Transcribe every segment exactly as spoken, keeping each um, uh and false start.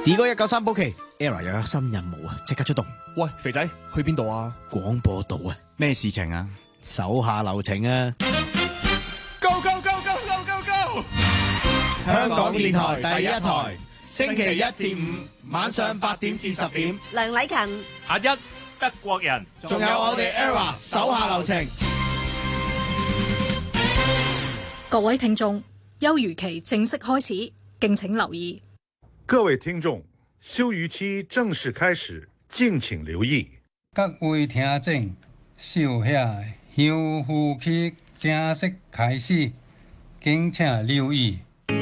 D 哥一九三保期 ，Era 又有新任務啊！即刻出動。 喂，肥仔去邊度啊？ 廣播道啊， 咩事情啊？ 手下留情啊 ！Go go go go go go go！ 香港電台第一台，星期一至五晚上八點至十點， 梁禮勤、 阿一德國人， 仲有我哋 Era 手下留情。 各位聽眾，休漁期正式開始，敬請留意。 各位聽眾，休漁期正式開始，敬請留意。 各位聽眾，小夏休漁期正式開始，敬請留意。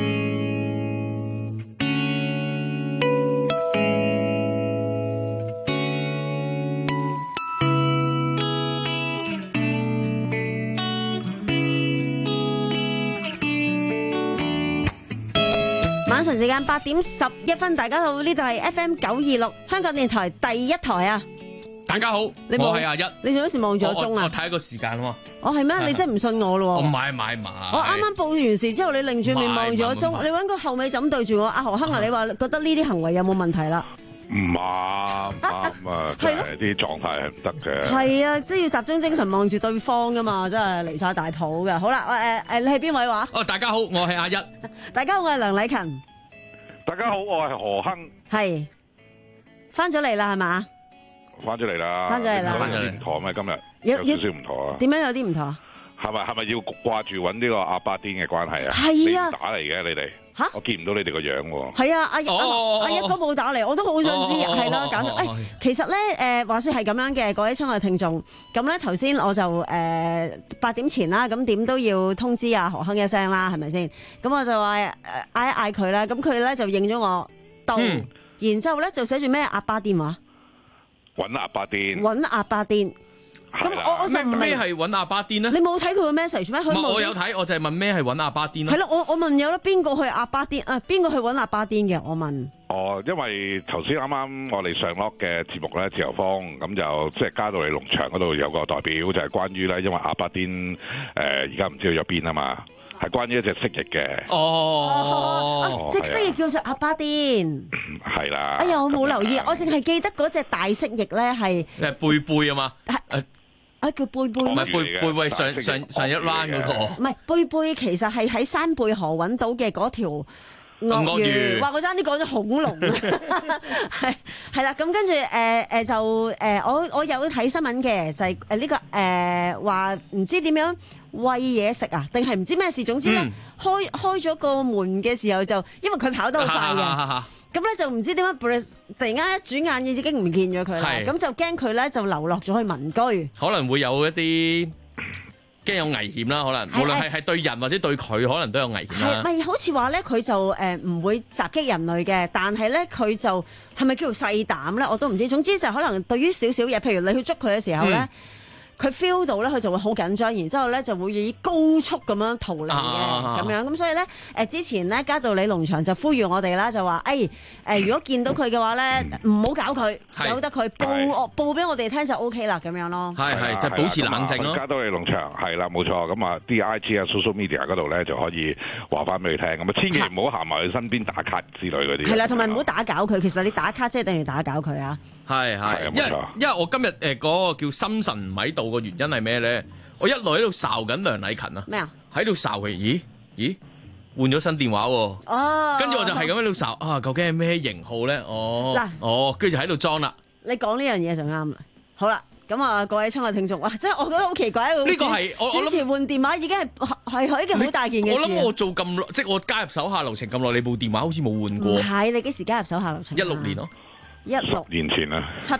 晚上時間八點十一分，大家好，呢度係 F M 九二六香港電台第一台啊！ 大家好， 你我係阿一。 你做乜事望咗鐘啊？ 我睇個時間喎。 哦，係咩？你真係唔信我咯？ 我唔係唔係唔係。 我啱啱報完時之後，你擰住面望咗鐘，你搵個後尾枕對住我。阿何亨啊，你話覺得呢啲行為有冇問題啦？ 唔啱唔啱啊！真係啲狀態係唔得嘅。 係啊，即係要集中精神望住對方噶嘛，真係離晒大譜嘅。好啦，誒誒，你係邊位話？ 哦，大家好，我係阿一。 大家好，我係梁禮勤。 大家好，我係何亨。 係翻咗嚟啦，係嘛？ 翻咗嚟啦， 翻咗嚟啦， 有啲唔妥咩？今日有有少少唔妥啊？ 點樣有啲唔妥？ 係咪係咪要掛住揾呢個阿巴甸嘅關係啊？ 係啊， 打嚟嘅你哋吓， 我見唔到你哋個樣喎。 係啊，阿阿阿一哥冇打嚟，我都好想知，係咯，搞到誒，其實咧誒，話說係咁樣嘅，各位親愛聽眾，咁咧頭先我就誒八點前啦，咁點都要通知阿何亨一聲啦，係咪先？咁我就話誒嗌一嗌佢啦，咁佢咧就應咗我到，然之後咧就寫住咩阿巴甸話， 揾阿巴甸， 揾阿巴甸。咁我我就唔咩係揾阿巴甸咧？ 你冇睇佢個 message 咩？佢我有睇，我就係問咩係揾阿巴甸咯。 係咯，我我問有啦，邊個去阿巴甸啊？邊個去揾阿巴甸嘅？我問。 哦，因為頭先啱啱我哋上落嘅節目咧，自由風咁就即係加到嚟農場嗰度有個代表，就係關於咧，因為阿巴甸誒而家唔知去咗邊啊嘛，係關於一隻蜥蜴嘅。 哦， 隻蜥蜴叫做阿巴甸。 係啦。 哎呀，我冇留意，我淨係記得嗰隻大蜥蜴咧係誒貝貝啊嘛。 係啊，叫貝貝。 唔係貝貝貝上上上一 round 嗰個。 唔係貝貝，其實係喺山貝河揾到嘅嗰條鱷魚。話我爭啲講咗恐龍。係係啦，咁跟住誒誒就誒我我有睇新聞嘅，就係誒呢個誒話唔知點樣餵嘢食啊，定係唔知咩事，總之咧開開咗個門嘅時候就，因為佢跑得好快嘅。咁咧就唔知點解，突然間一轉眼已經唔見咗佢啦。咁就驚佢咧就流落咗去民居， 可能會有一啲驚有危險啦。可能無論係係對人或者對佢，可能都有危險啦。 係咪好似話咧佢就誒唔會襲擊人類嘅，但係咧佢就係咪叫做細膽咧？我都唔知。總之就可能對於少少嘢，譬如你去捉佢嘅時候咧。嗯佢 feel 到咧，佢就會好緊張，然之後咧就會以高速咁樣逃離嘅咁樣，咁所以咧誒之前咧嘉道理農場就呼籲我哋啦，就話誒誒如果見到佢嘅話咧，唔好搞佢，由得佢報我報俾我哋聽就 O K 啦，咁樣咯。 係係就保持冷靜咯。 嘉道理農場係啦，冇錯。咁啊啲 I G 啊 social media 嗰度咧就可以話翻俾佢聽。咁啊千祈唔好行埋佢身邊打卡之類嗰啲。係啦，同埋唔好打攪佢。其實你打卡即係等於打攪佢啊。 係係，因為因為我今日誒嗰個叫心神唔喺度嘅原因係咩咧？我一路喺度睄緊梁禮勤啊， 咩啊？ 喺度睄佢，咦咦，換咗新電話喎。 哦， 跟住我就係咁喺度睄啊，究竟係咩型號咧？哦，嗱，哦，跟住就喺度裝啦。 你講呢樣嘢就啱啦。好啦，咁啊，各位親愛聽眾，哇，即係我覺得好奇怪，呢個係我主持換電話已經係係係一件好大件嘅事。 我諗我做咁耐，即係我加入手下留情咁耐，你部電話好似冇換過。 唔係，你幾時加入手下留情？ 一六年咯。 一六年前啦， 七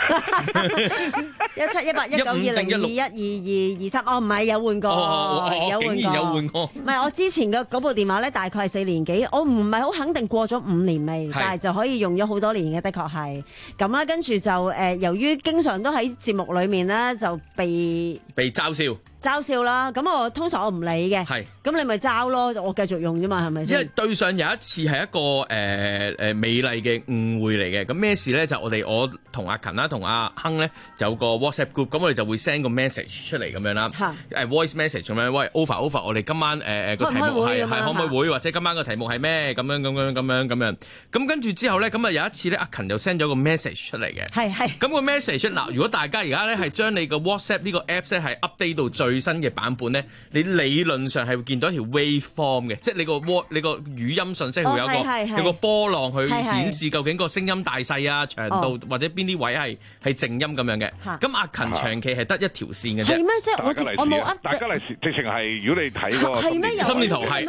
一七一八一九二零二一二二二三，哦唔係有換過，有換過， 有換過。 唔係我之前嘅嗰部電話咧，大概係四年幾，我唔係好肯定過咗五年未，但係就可以用咗好多年嘅，的確係咁啦。跟住就誒，由於經常都喺節目裏面咧，就被被嘲笑， 嘲笑啦。咁我通常我唔理嘅， 係咁你咪嘲咯，我繼續用啫嘛，係咪先？ 因為對上有一次係一個誒誒、呃、美麗嘅誤會嚟嘅，咁咩事咧？就我哋我同阿勤啦，同阿亨咧就有個 WhatsApp group，咁我哋就會 send 個 message 出嚟咁樣啦，誒 voice message 咁樣，喂 over over，我哋今晚誒誒個題目係係可唔可以會，或者今晚個題目係咩？咁樣咁樣咁樣咁樣，咁跟住之後咧，咁啊有一次咧，阿勤就 send 咗個 message 出嚟嘅，係係，咁個 message 嗱，如果大家而家咧係將你個 WhatsApp 呢個 apps 咧係 update 到最新嘅版本咧，你理論上係會見到一條 waveform 嘅，即係你個 w 你個語音信息會有個、哦、有個波浪去顯示究竟個聲音大細啊、長度、哦、或者邊啲位係係靜音咁樣嘅。咁阿勤長期係得一條線嘅啫。係咩？即係我我冇 up。大家嚟直情係，如果你睇嗰個心電心電圖係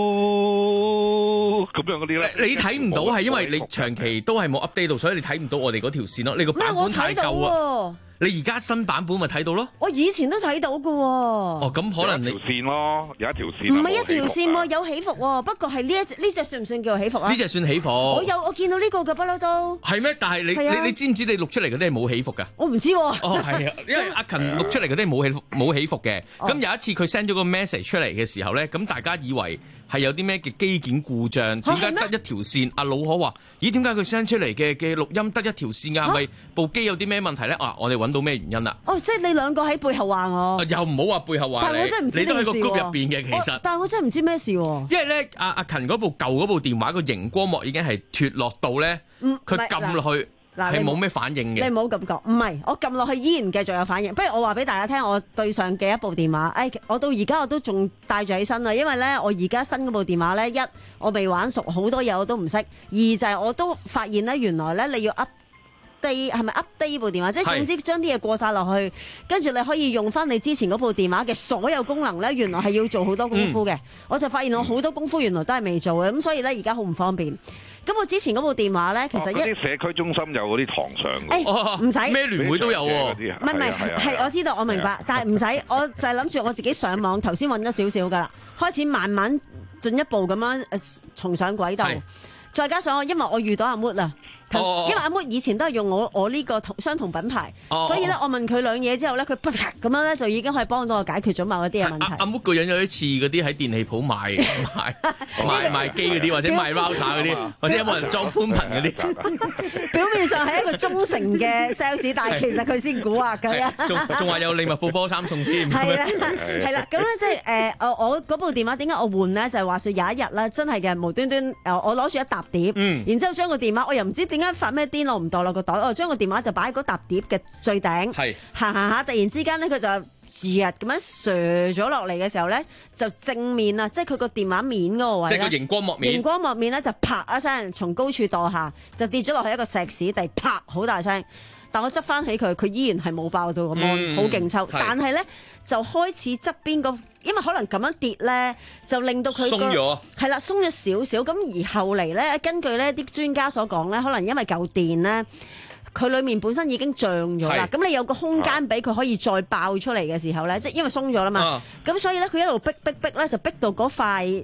咁樣嗰啲咧， 你睇唔到係因為你長期都係冇 update 到，所以你睇唔到我哋嗰條線咯。你個版本太舊啊！你而家新版本咪睇到咯？我以前都睇到㗎喎。 哦，咁可能你條線咯，有一條線。 唔係一條線喎，有起伏喎。不過係呢一呢隻算唔算叫做起伏啊？ 呢隻算起伏。 我有我見到呢個嘅不嬲都。係咩？但係你你你知唔知你錄出嚟嗰啲係冇起伏㗎？ 我唔知喎。 哦，係啊，因為阿勤錄出嚟嗰啲係冇起冇起伏嘅。咁有一次佢 send 咗個 message 出嚟嘅時候咧，咁大家以為係有啲咩嘅機件故障？點解得一條線？阿老可話：咦，點解佢 send 出嚟嘅嘅錄音得一條線㗎？係咪部機有啲咩問題咧？啊，我哋揾到咩原因啦？哦，即係你兩個喺背後話我，又唔好話背後話你，但我真係唔知你都喺個 group 入邊嘅其實，但係我真係唔知咩事喎。因為咧，阿阿勤嗰部舊嗰部電話個熒光幕已經係脫落到咧，佢撳落去係冇咩反應嘅。你唔好咁講，唔係我撳落去依然繼續有反應。不如我話俾大家聽，我對上嘅一部電話，誒，我到而家我都仲帶住起身啦，因為咧我而家新嗰部電話咧，一我未玩熟，好多嘢我都唔識；二就係我都發現咧，原來咧你要 up。係咪 update 部電話？即係總之將啲嘢過晒落去，跟住你可以用翻你之前嗰部電話嘅所有功能咧。原來係要做好多功夫嘅，嗯、我就發現我好多功夫原來都係未做嘅，咁所以咧而家好唔方便。咁我之前嗰部電話咧，其實一啲、哦、社區中心有嗰啲堂上嘅，唔使咩聯會都有喎。唔係唔係，係我知道我明白，但係唔使，我就係諗住我自己上網，頭先揾咗少少噶啦，開始慢慢進一步咁樣誒重上軌道，再加上我因為我遇到阿 Mood 啦。Oh. 因為阿 Mood 以前都係用我我呢個同相同品牌，oh. 所以咧我問佢兩嘢之後咧，佢啪啪咁樣咧就已經可以幫到我解決咗某一啲嘅問題。阿 Mood 個樣有啲似嗰啲喺電器鋪賣賣賣賣機嗰啲，或者賣 router 嗰啲，或者有冇人裝寬頻嗰啲。表面上係一個忠誠嘅 sales， 但係其實佢先蠱惑㗎。仲仲話有利物浦波衫送添。係啦係啦，咁咧即係誒我我嗰部電話點解我換咧？就係話説有一日咧，真係嘅無端端誒我攞住一沓碟，嗯、然之後將個電話我又唔知點。點解發咩癲？我唔袋落個袋，我將個電話就擺喺嗰沓碟嘅最頂，行行下，突然之間咧，佢就自日咁樣瀡咗落嚟嘅時候咧，就正面啊，即係佢個電話面嗰個位，即係個熒光幕面，熒光幕面咧就啪一聲從高處墮下，就跌咗落去一個石屎地，啪好大聲。但我執翻起佢，佢依然係冇爆到個芒，好勁抽。但係咧就開始側邊個，因為可能咁樣跌咧，就令到佢鬆咗，係啦，鬆咗少少。咁而後嚟咧，根據咧啲專家所講咧，可能因為舊電咧，佢裡面本身已經脹咗啦。咁你有個空間俾佢可以再爆出嚟嘅時候咧，即係因為鬆咗啦嘛。咁、啊、所以咧，佢一路逼逼逼咧，就逼到嗰塊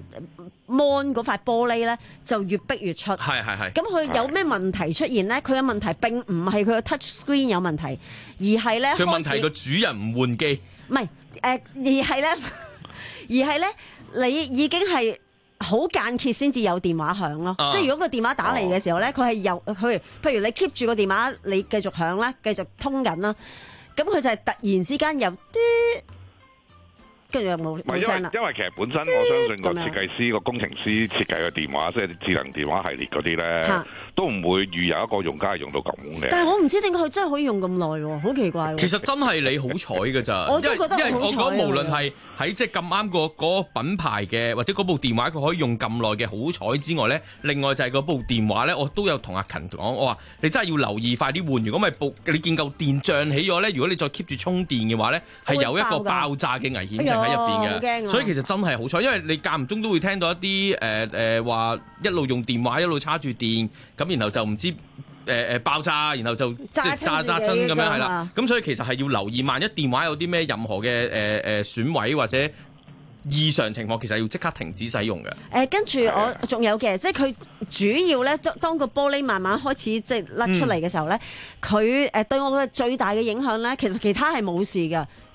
mon 嗰塊玻璃咧，就越逼越出。係係係。咁佢有咩問題出現咧？佢嘅問題並唔係佢個 touch screen 有問題，而係咧佢問題個主人唔換機。唔係誒，而係咧，而係咧，你已經係好間歇先至有電話響咯。啊、即係如果個電話打嚟嘅時候咧，佢係有佢，譬如你 keep 住個電話，你繼續響啦，繼續通緊啦，咁佢就係突然之間有啲。跟住又冇冇聲啦。因為其實本身我相信個設計師、個工程師設計嘅電話，即係智能電話系列嗰啲咧，都唔會預有一個用家係用到咁嘅。但係我唔知點解佢真係可以用咁耐喎，好奇怪喎。其實真係你好彩㗎咋，我都覺得好彩。因為我覺得無論係喺即係咁啱個嗰個品牌嘅，或者嗰部電話佢可以用咁耐嘅好彩之外咧，另外就係嗰部電話咧，我都有同阿勤講，我話你真係要留意快啲換。如果咪部你見夠電脹起咗咧，如果你再 keep 住充電嘅話咧，係有一個爆炸嘅危險性喺入邊嘅。所以其實真係好彩，因為你間唔中都會聽到一啲誒誒話一路用電話一路叉住電，咁然後就唔知誒誒、呃、爆炸，然後就即係炸炸親咁樣係啦。咁所以其實係要留意，萬一電話有啲咩任何嘅誒誒損毀或者異常情況，其實要即刻停止使用嘅。誒、呃，跟住我仲有嘅，即係佢主要咧，當個玻璃慢慢開始即係甩出嚟嘅時候咧，佢誒、嗯、對我嘅最大嘅影響咧，其實其他係冇事嘅。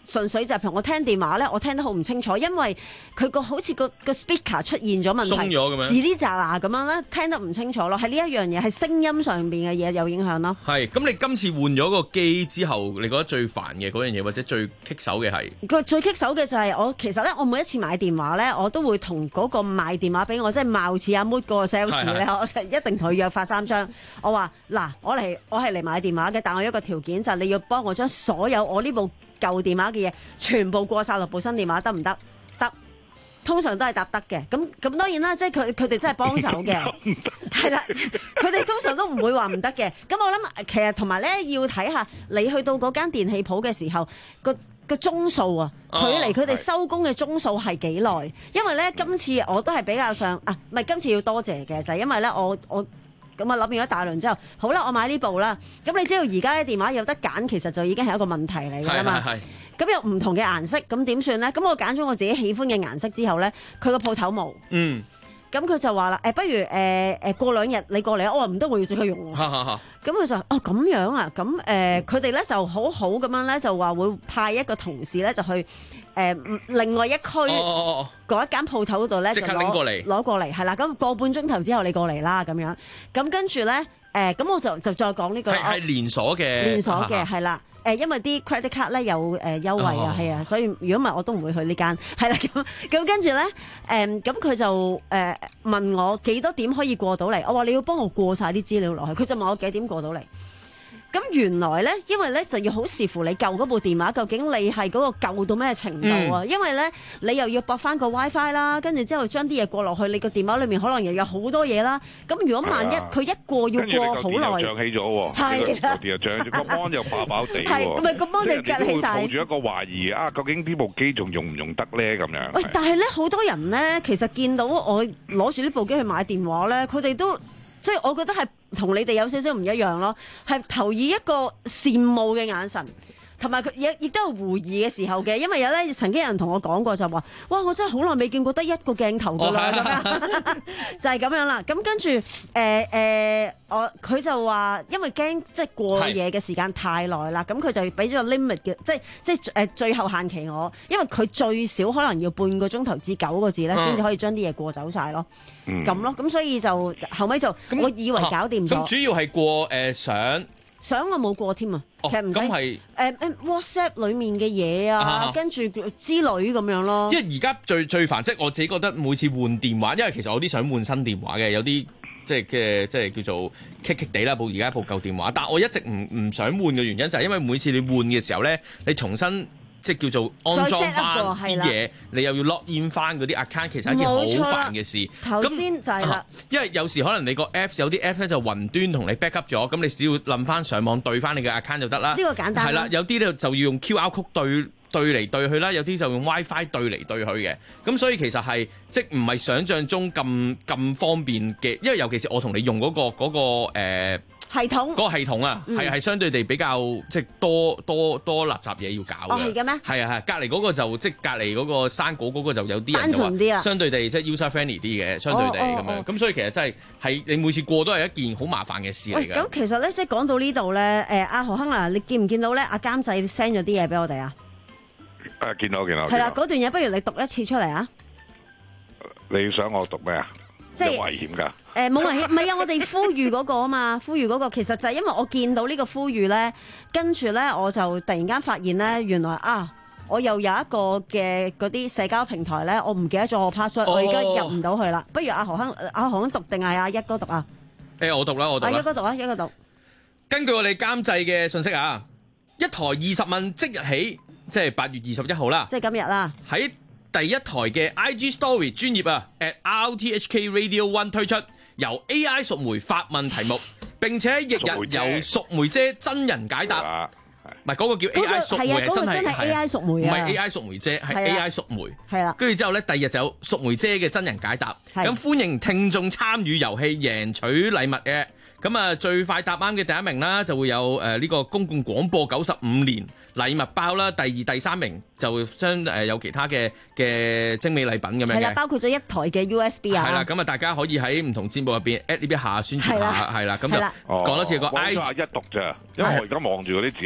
純粹就係譬如我聽電話咧，我聽得好唔清楚，因為佢個好似個個 speaker 出現咗問題， 鬆咗咁樣， 吱哩喳啦咁樣咧，聽得唔清楚咯。係呢一樣嘢，係聲音上邊嘅嘢有影響咯。 係，咁你今次換咗個機之後，你覺得最煩嘅嗰樣嘢，或者最棘手嘅係？ 佢最棘手嘅就係我其實咧，我每一次買電話咧，我都會同嗰個賣電話俾我，即係貌似阿 Mood 嗰個 sales 咧，我一定同佢約法三章。我話嗱，我嚟我係嚟買電話嘅，但我有一個條件就係你要幫我將所有我呢部舊電話嘅嘢全部過晒落部新電話，得唔得？得，通常都係答得嘅。咁咁當然啦，即係佢佢哋真係幫手嘅，係啦，佢哋通常都唔會話唔得嘅。咁我諗其實同埋咧要睇下你去到嗰間電器鋪嘅時候個個鐘數啊，距離佢哋收工嘅鐘數係幾耐？因為咧今次我都係比較上啊，唔係今次要多謝嘅就係、是、因為咧我我。咁啊諗完一大輪之後，好啦，我買呢部啦。咁你知道而家啲電話有得揀，其實就已經係一個問題嚟㗎嘛。咁有唔同嘅顏色，咁點算咧？咁我揀咗我自己喜歡嘅顏色之後咧，佢個鋪頭冇。嗯。咁佢就話啦，誒、欸，不如誒誒、呃、過兩日你過嚟，我話唔得，我要即刻用。咁佢就哦咁樣啊，咁誒佢哋咧就好好咁樣咧，就話會派一個同事咧就去誒、呃、另外一區嗰、哦、一間鋪頭嗰度咧就攞過嚟攞過嚟，係啦，咁個半鐘頭之後你過嚟啦咁樣，咁跟住咧誒咁我就就再講呢、這個係係連鎖嘅連鎖嘅係啦。誒，因為啲 credit card 咧有誒優惠啊，係啊、哦，所以如果唔係我都唔會去呢間，係啦咁咁跟住咧，誒咁佢就誒、呃、問我幾多點可以過到嚟，我話你要幫我過晒啲資料落去，佢就問我幾點過到嚟。咁原來咧，因為咧就要好視乎你舊嗰部電話究竟你係嗰個舊到咩程度啊？嗯、因為咧你又要駁翻個 WiFi 啦，跟住之後將啲嘢過落去，你個電話裏面可能又有好多嘢啦。咁如果萬一佢一過要過好耐， 跟住你個電又漲起咗喎，係啦，電又漲起，個 mon 又爆爆地喎，係唔係個 mon 就夾起晒？抱住一個懷疑啊，究竟呢部機仲用唔用得咧？咁樣。喂， 但係咧好多人咧，其實見到我攞住呢部機去買電話咧，佢哋都即係我覺得係。同你哋有少少唔一樣咯，係投以一個羨慕嘅眼神，同埋佢亦亦都有狐疑嘅時候嘅，因為有咧曾經有人同我講過就話，哇！我真係好耐未見過得一個鏡頭㗎啦，咁樣就係咁樣啦。咁跟住誒誒，我佢就話，因為驚即係過夜嘅時間太耐啦，咁佢就俾咗個 limit 嘅，即係即係誒最後限期我，因為佢最少可能要半個鐘頭至九個字咧，先至可以將啲嘢過走晒咯。咁咯，咁所以就後尾就我以為搞掂咗。 咁主要係過誒相， 相我冇過添啊，其實唔使。咁係誒誒 WhatsApp 裡面嘅嘢啊，跟住之類咁樣咯。因為而家最最煩，即係我自己覺得每次換電話，因為其實我啲想換新電話嘅，有啲即係嘅即係叫做棘棘地啦，部而家部舊電話。但係我一直唔唔想換嘅原因就係因為每次你換嘅時候咧，你重新。即係叫做安裝翻啲嘢，你又要 log in 翻嗰啲 account， 其實係一件好煩嘅事。 頭先就係啦， 因為有時可能你個 apps 有啲 app 咧就雲端同你 backup 咗，咁你只要冧翻上網對翻你嘅 account 就得啦。呢個簡單。係啦，有啲咧就要用 Q R code 對對嚟對去啦，有啲就用 WiFi 對嚟對去嘅。咁所以其實係即係唔係想像中咁咁方便嘅，因為尤其是我同你用嗰、嗰個嗰、嗰個、呃系統嗰個系統啊，係係、嗯、相對地比較即係多多多垃圾嘢要搞嘅。哦，係嘅咩？係啊係，隔離嗰個就即係隔離嗰個生果嗰個就有啲人就話相對地即係 user friendly 啲嘅，相對地咁、哦哦、樣。咁、哦、所以其實真係係你每次過都係一件好麻煩嘅事嚟嘅。 咁其實咧，即係講到呢度咧，誒阿何亨啊，你見唔見到咧？阿監製 send 咗啲嘢俾我哋啊？ 誒見到見到。 係啦，嗰段嘢不如你讀一次出嚟啊！ 你想我讀咩啊？即係危險㗎。 誒冇、呃、危險，唔係啊！我哋呼籲嗰個啊嘛，呼籲嗰個其實就係因為我見到呢個呼籲咧，跟住咧我就突然間發現咧，原來啊，我又有一個嘅嗰啲社交平台咧，我唔記得咗我 password，、哦、我而家入唔到去啦。不如阿何亨阿何亨讀定係阿一哥讀啊？誒、欸， 我讀啦，我讀啦。 阿一哥讀啊，一哥讀。 根據我哋監製嘅信息啊，一台二十問即日起，即係八月二十一號啦。即係今日啦。喺第一台嘅 I G Story 專頁啊 ，at R T H K Radio One 推出。由 A I 淑梅發問題目，並且翌日由淑梅姐真人解答。唔係嗰個叫 A I 淑梅係真係係 A I 淑梅啊，唔係 A I 淑梅姐係 A I 淑梅。係啦，跟住之後咧，第二日就有淑梅姐嘅真人解答。咁歡迎聽眾參與遊戲，贏取禮物嘅。咁啊，最快答啱嘅第一名啦，就會有誒呢個公共廣播九十五年禮物包啦。第二、第三名就會將誒有其他嘅嘅精美禮品咁樣嘅。係啦，包括咗一台嘅 U S B 啊。係啦，咁啊，大家可以喺唔同節目入邊 at 呢邊下宣傳下，係啦，咁就講多次個 I G 一讀咋，因為我而家望住嗰啲自己化學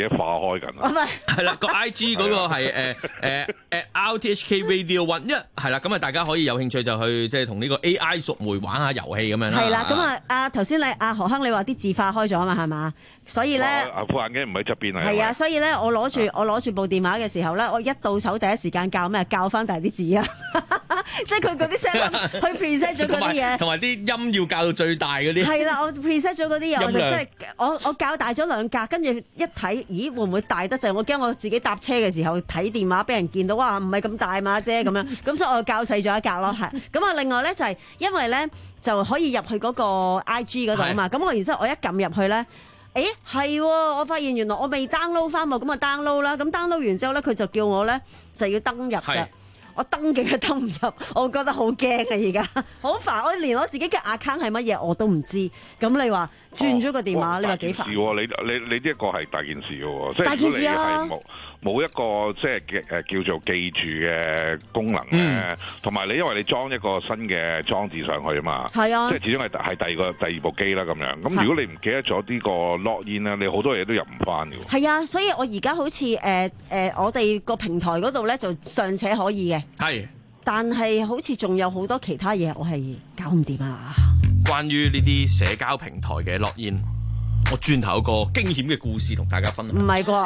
開緊。 唔係係啦，個 I G 嗰個係誒誒誒 R T H K Radio One，一係啦，咁啊大家可以有興趣就去即係同呢個 A I 熟媒玩下遊戲咁樣啦。 係啦，咁啊啊頭先你阿何亨你話啲字化開咗啊嘛係嘛？所以咧， 啊副眼鏡唔喺側邊啊。 係啊，所以咧我攞住我攞住部電話嘅時候咧，我一到手第一時間教咩？教翻大啲字啊！即係佢嗰啲聲音去 preset 咗嗰啲嘢， 同埋啲音要校到最大嗰啲。 係啦，我 preset 咗嗰啲嘢，我就音量即係我我校大咗兩格，跟住一睇，咦會唔會大得滯？我驚我自己搭車嘅時候睇電話俾人見到，哇唔係咁大嘛啫咁樣，咁所以我校細咗一格咯，係。咁啊另外咧就係因為咧就可以入去嗰個 I G 嗰度啊嘛，咁我然之後我一撳入去咧。誒係喎，我發現原來我未 download 翻喎，咁啊 download 啦，咁 download 完之後咧，佢就叫我咧就要登入嘅，我登記都登唔入，我覺得好驚啊！而家好煩，我連我自己嘅 account 係乜嘢我都唔知，咁你話轉咗個電話， 哦、 你話幾煩？ 你你你呢一個係大件事嘅喎，即係大件事啊！ 冇冇一個即係誒叫做記住嘅功能咧，同埋、嗯、你因為你裝一個新嘅裝置上去啊嘛， 係啊， 即係始終係係第二個第二部機啦咁樣。咁如果你唔記得咗呢個 login 咧，你好多嘢都入唔翻嘅喎。係啊，所以我而家好似誒誒，我哋個平台嗰度咧就尚且可以嘅， 係， 但係好似仲有好多其他嘢我係搞唔掂啊！ 關於呢啲社交平台嘅 login。我轉頭有個驚險嘅故事同大家分享。 唔係啩？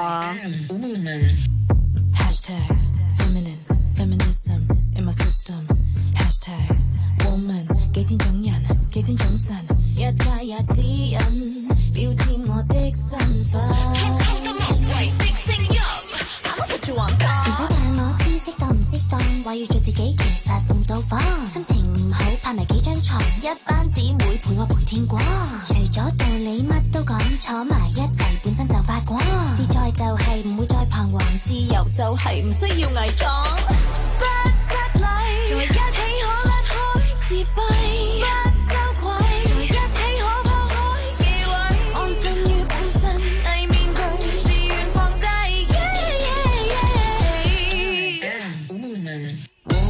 幾千種人，幾千種神，一界也指引，標籤我的身份。空為的聲音，啱啱住橫站。唔使但我知適當唔適當，話要做自己，其實唔到訪。心情唔好，拍埋幾張床，一班姊妹陪我陪天光。除咗道理乜都講，坐埋一齊本身就發光。自在就係唔會再彷徨，自由就係唔需要偽裝。不失禮，在一起可甩開自閉，不羞愧，在一起可拋開忌諱，安身於本身，偽面具，自願放低。Woman,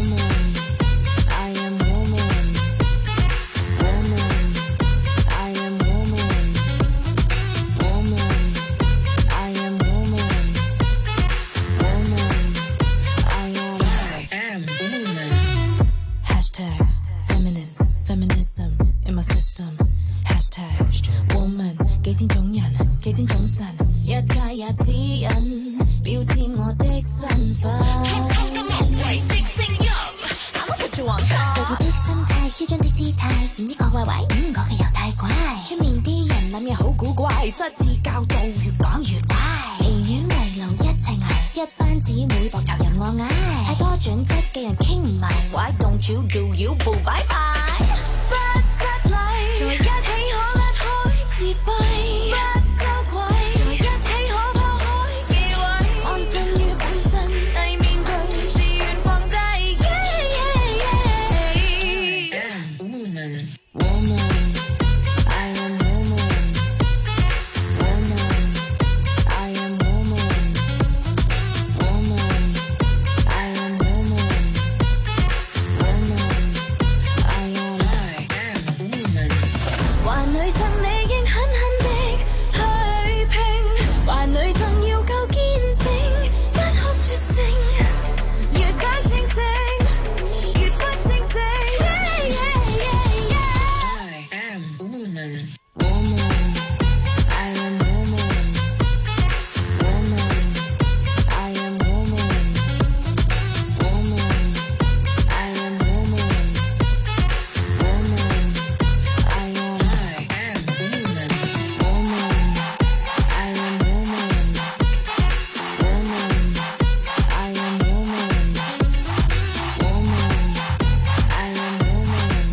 I am woman. Woman, I am woman. Woman, I am woman. Woman, I am woman. Hashtag feminine, feminism in my system. Hashtag woman， 幾千種人，幾千種神，一界也指引，標籤我的身份。為的聲音，啱啱住橫站。道別的心態，囂張的姿態，演一個壞壞，嗯，我嘅又太怪。出面啲人諗嘢好古怪，失智教導越講越怪。離院圍爐一齊捱，一班姊妹膊頭任我挨。太多準則嘅人傾唔埋，Why don't you do you boo bye bye？ 不失禮，在一起可甩開自閉，不羞愧，在一起可拋開忌諱，安身於本身，偽面具，自願放低。Woman, woman, I am woman. Woman, I am woman. Woman, I am woman. Woman, I am woman. 壞女生你應狠狠地去拼，壞女生要夠堅正，不可絕性，越假清醒，越不清醒。Woman, I am woman. Woman, I am woman. Woman, I am woman. Woman, I am woman. Woman, I am woman. Woman, I am woman. Woman, I am woman.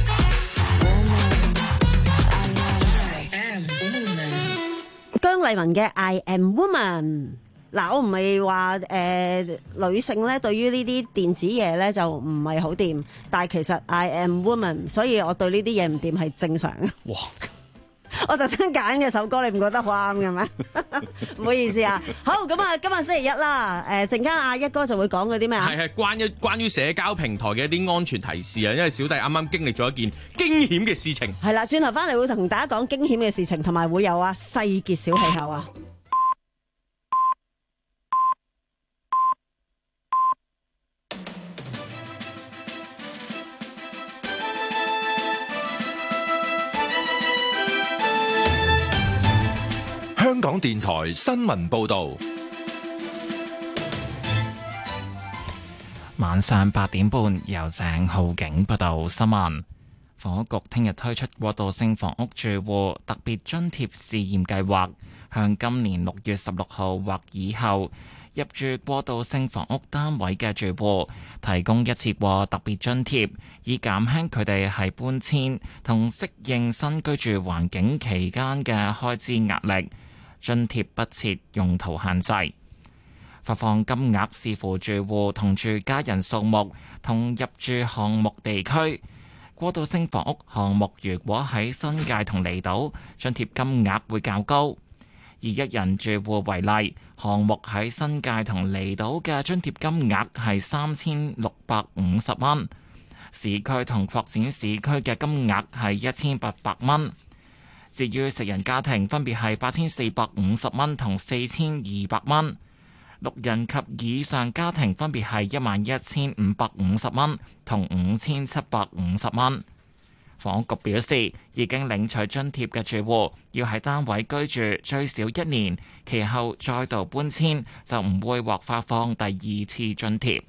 Woman, 姜麗文嘅 I am woman， 嗱我唔係話誒女性咧對於呢啲電子嘢咧就唔係好掂，但係其實 I am woman， 所以我對呢啲嘢唔掂係正常嘅。哇！我特登揀嘅首歌，你唔覺得好啱嘅咩？唔好意思啊。好，咁啊，今日星期一啦。誒，陣間阿一哥就會講嗰啲咩啊？係係關於關於社交平台嘅一啲安全提示啊。因為小弟啱啱經歷咗一件驚險嘅事情。係啦，轉頭翻嚟會同大家講驚險嘅事情，同埋會有啊細傑小氣候啊。 香港電台新聞報道。 晚上八點半，由鄭浩景報道新聞。房屋局聽日推出過渡性房屋住戶特別津貼試驗計劃，向今年六月十六號或以後入住過渡性房屋單位嘅住戶提供一次過特別津貼，以減輕佢哋喺搬遷同適應新居住環境期間嘅開支壓力。津貼不設用途限制，發放金額視乎住戶同住家人數目同入住項目地區。過渡性房屋項目如果喺新界同離島，津貼金額會較高。以一人住戶為例，項目喺新界同離島嘅津貼金額係三千六百五十蚊，市區同擴展市區嘅金額係一千八百蚊。至於四人家庭分別係八千四百五十蚊同四千二百蚊，六人及以上家庭分別係一萬一千五百五十蚊同五千七百五十蚊。房屋局表示，已經領取津貼嘅住戶要喺單位居住最少一年，其後再度搬遷就唔會獲發放第二次津貼。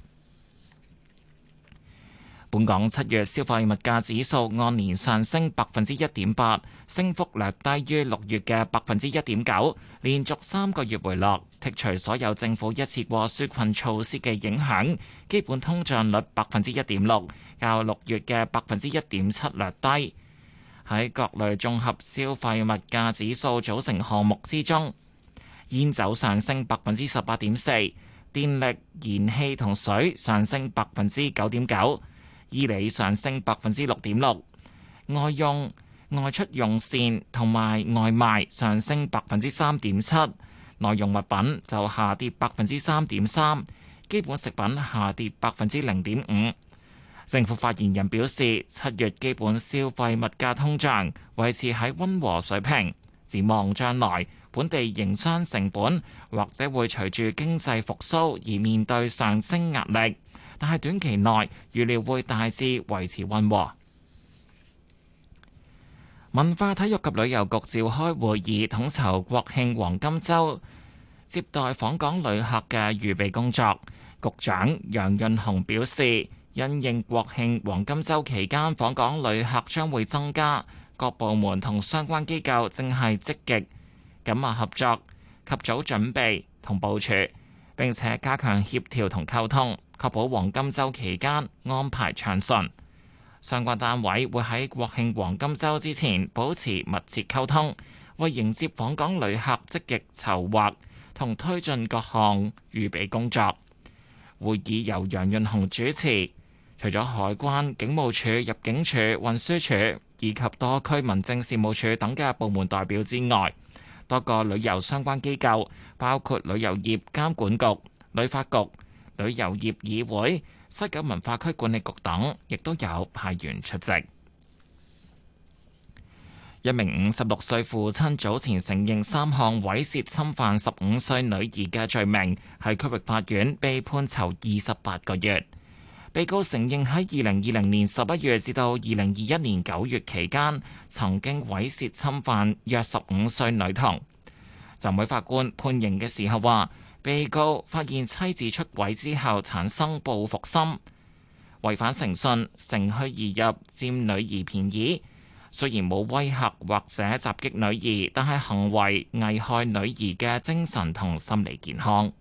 本港七月消費物價指數按年上升百分之一點八，升幅略低於六月嘅百分之一點九，連續三個月回落。剔除所有政府一次過紓困措施嘅影響，基本通脹率百分之一點六，較六月嘅百分之一點七略低。喺各類綜合消費物價指數組成項目之中，煙酒上升百分之十八點四，電力、燃氣同水上升百分之九點九。衣履上升百分之六點六，外用、外出用膳同埋外賣上升百分之三點七，耐用物品就下跌百分之三點三，基本食品下跌百分之零點五。政府發言人表示，七月基本消費物價通脹維持喺溫和水平，展望將來本地營商成本或者會隨住經濟復甦而面對上升壓力。但係短期內預料會大致維持溫和。文化體育及旅遊局召開會議，統籌國慶黃金週接待訪港旅客嘅預備工作。局長楊潤雄表示，因應國慶黃金週期間訪港旅客將會增加，各部門同相關機構正係積極緊密合作，及早準備同部署，並且加強協調同溝通，確保黃金週期間安排暢順。相關單位會喺國慶黃金週之前保持密切溝通，為迎接訪港旅客積極籌劃同推進各項預備工作。會議由楊潤雄主持，除咗海關、警務處、入境處、運輸處以及多區民政事務處等嘅部門代表之外，多個旅遊相關機構，包括旅遊業監管局、旅發局、旅遊業議會、西九文化區管理局等，亦都有派員出席。一名五十六歲父親早前承認三項猥褻侵犯十五歲女兒嘅罪名，喺區域法院被判囚二十八個月。被告承認喺二零二零年十一月至到二零二一年九月期間，曾經猥褻侵犯約十五歲女童。暫委法官判刑嘅時候話，被告發現妻子出軌之後產生報復心，違反誠信，乘虛而入，佔女兒便宜。雖然冇威嚇或者襲擊女兒，但係行為危害女兒嘅精神同心理健康。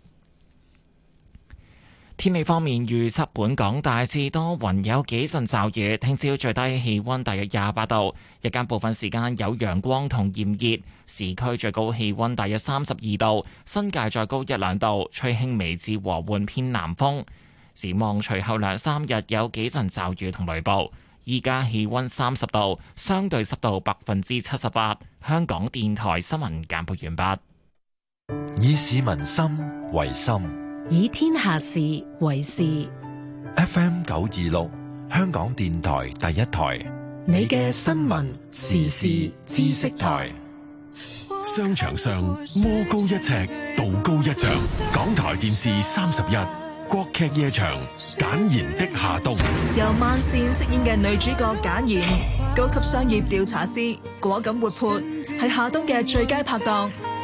天氣方面預測，本港大致多雲，有幾陣驟雨。聽朝最低氣溫大約廿八度，日間部分時間有陽光同炎熱，市區最高氣溫大約三十二度，新界再高一兩度，吹輕微至和緩偏南風。展望隨後兩三日有幾陣驟雨同雷暴。依家氣溫三十度，相對濕度百分之七十八。香港電台新聞簡報完畢。 以市民心為心， 以天下事為事。 F M 九二六，香港電台第一台， 你嘅新聞時事知識台。 商場上魔高一尺，道高一丈。港台電視三十一。國劇夜場，簡言的夏冬， 由萬茜飾演嘅女主角簡言，高級商業調查師，果敢活潑，係夏冬嘅最佳拍檔。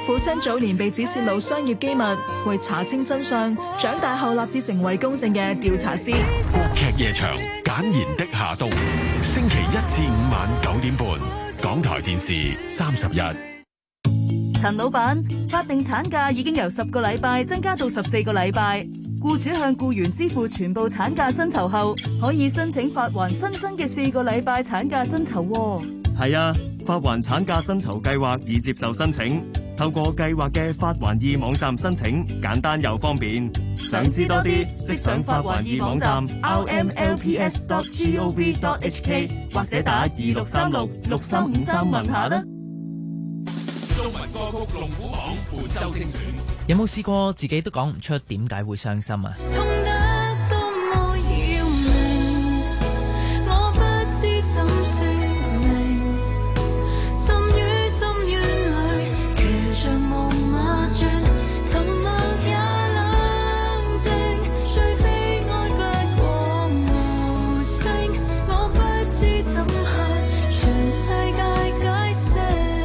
父親早年被指泄露商業機密，為查清真相，長大後立志成為公正嘅調查師。 國劇夜場簡言的夏冬，星期一至五晚九點半，港台電視三十一。 陳老闆，法定產假已經由十個禮拜增加到十四個禮拜，僱主向僱員支付全部產假薪酬後，可以申請發還新增嘅四個禮拜產假薪酬。 係啊，發還產假薪酬計劃已接受申請，透過計劃嘅發還易網站申請，簡單又方便。想知多啲，即上發還易網站 r m l p s dot gov dot h k 或者打二六三六六三五三問下啦。 中文歌曲龍虎榜本周精選， 有冇試過自己都講唔出點解會傷心啊？ 痛得多麼要命，我不知怎說明，心於深淵裏騎着木馬轉，沉默也冷靜，最悲哀不過無聲，我不知怎向全世界解釋。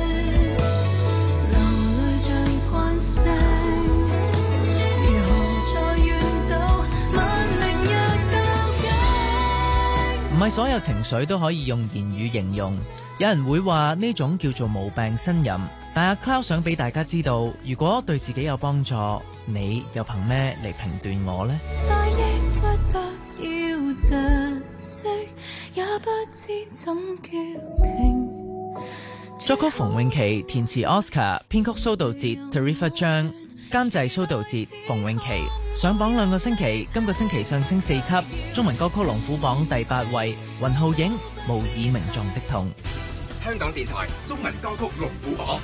唔係所有情緒都可以用言語形容，有人會話呢種叫做無病呻吟，但阿 Cloud 想俾大家知道，如果對自己有幫助，你又憑咩嚟評斷我呢？ 再憶不得要窒息，也不知怎叫停。 作曲馮詠琪，填詞 Oscar， 編曲蘇道哲 Tarifa 張，監製蘇道哲、馮詠琪。上榜兩個星期，今個星期上升四級，中文歌曲龍虎榜第八位，雲浩影無以名狀的痛。 香港電台中文歌曲龍虎榜。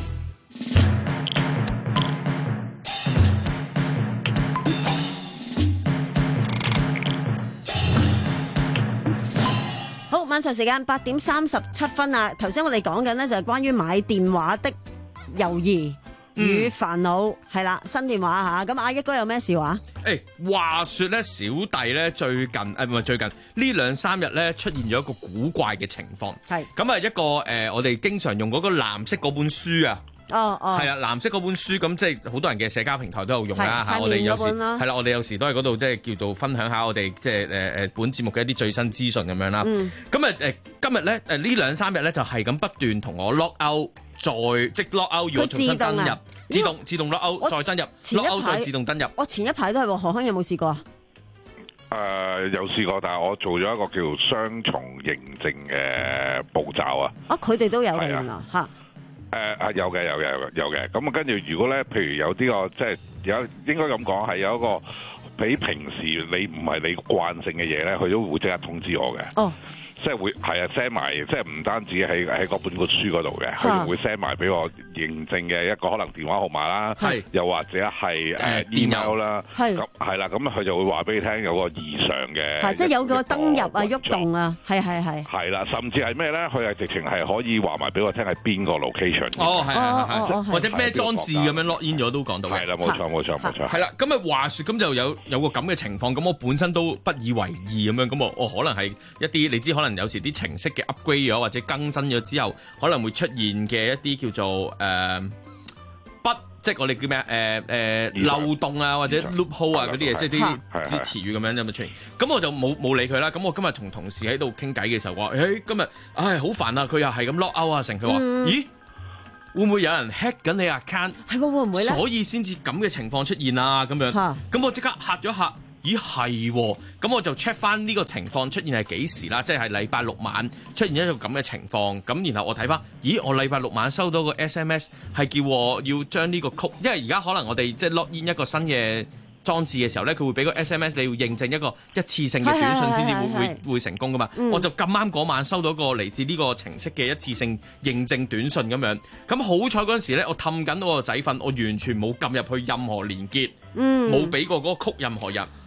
好，晚上時間八點三十七分啊！頭先我哋講緊呢，就係關於買電話的猶豫與煩惱，係啦，新電話吓，咁阿一哥有咩事話？ 誒，話說咧，小弟咧最近誒唔係最近呢兩三日咧出現咗一個古怪嘅情況，係咁啊一個誒、呃，我哋經常用嗰個藍色嗰本書啊。 哦哦， 係啊，藍色嗰本書咁，即係好多人嘅社交平台都有用啦嚇。我哋有時係啦，我哋有時都喺嗰度即係叫做分享下我哋即係誒誒本節目嘅一啲最新資訊咁樣啦。咁啊誒今日咧誒呢兩三日咧就係咁不斷同我 lock out，再即 lock out 要我重新登入，自動自動 lock out 再登入 ，lock out 再自動登入。 我前一排都係喎，何康有冇試過啊？ 誒有試過，但係我做咗一個叫做雙重認證嘅步驟啊。 啊，佢哋都有嘅原來嚇。 誒啊、呃、有嘅有嘅有嘅，咁啊跟住如果咧，譬如有啲個即係有應該咁講係有一個比平時你唔係你慣性嘅嘢咧，佢都會即刻通知我嘅。哦。即係會係啊 send 埋，即係唔單止喺喺嗰本個書嗰度嘅，佢會 send 埋俾我認證嘅一個可能電話號碼啦，又或者係誒 email 啦，咁係啦，咁佢就會話俾你聽有個異常嘅， 即係有個登入啊、喐動啊，係係係。係啦，甚至係咩咧？佢係直情係可以話埋俾我聽係邊個 location。 哦，係係係，或者咩裝置咁樣 login 咗都講到嘅。係啦，冇錯冇錯冇錯。 係啦，咁啊話説咁就有有個咁嘅情況，咁我本身都不以為意咁樣，咁我我可能係一啲你知可能。有時啲程式嘅 upgrade 咗或者更新咗之後，可能會出現嘅一啲叫做誒不、呃，即係我哋叫咩誒誒漏洞啊，或者 loophole 啊嗰啲嘢，即係啲啲詞語咁樣有冇出現？咁我就冇冇理佢啦。咁我今日同同事喺度傾偈嘅時候話：誒、欸、今日唉好煩啊！佢又係咁 lock out 啊，成佢話：嗯、咦會唔會有人 hack 緊你 account？ 係喎，會唔會咧？所以先至咁嘅情況出現啊！咁樣，咁我即刻嚇咗一嚇。咦係喎，咁我就 check 翻呢個情況出現係幾時啦？即係禮拜六晚出現一個咁嘅情況，咁然後我睇翻，咦我禮拜六晚收到個 S M S 係叫我要將呢個曲，因為而家可能我哋即係 log in 一個新嘅裝置嘅時候咧，佢會俾個 S M S 你要認證一個一次性嘅短信先至會會會成功噶嘛。嗯、我就咁啱嗰晚收到一個嚟自呢個程式嘅一次性認證短信咁樣，咁好彩嗰陣時咧，我氹緊我個仔瞓，我完全冇撳入去任何連結，冇俾、嗯、過嗰個曲任何人。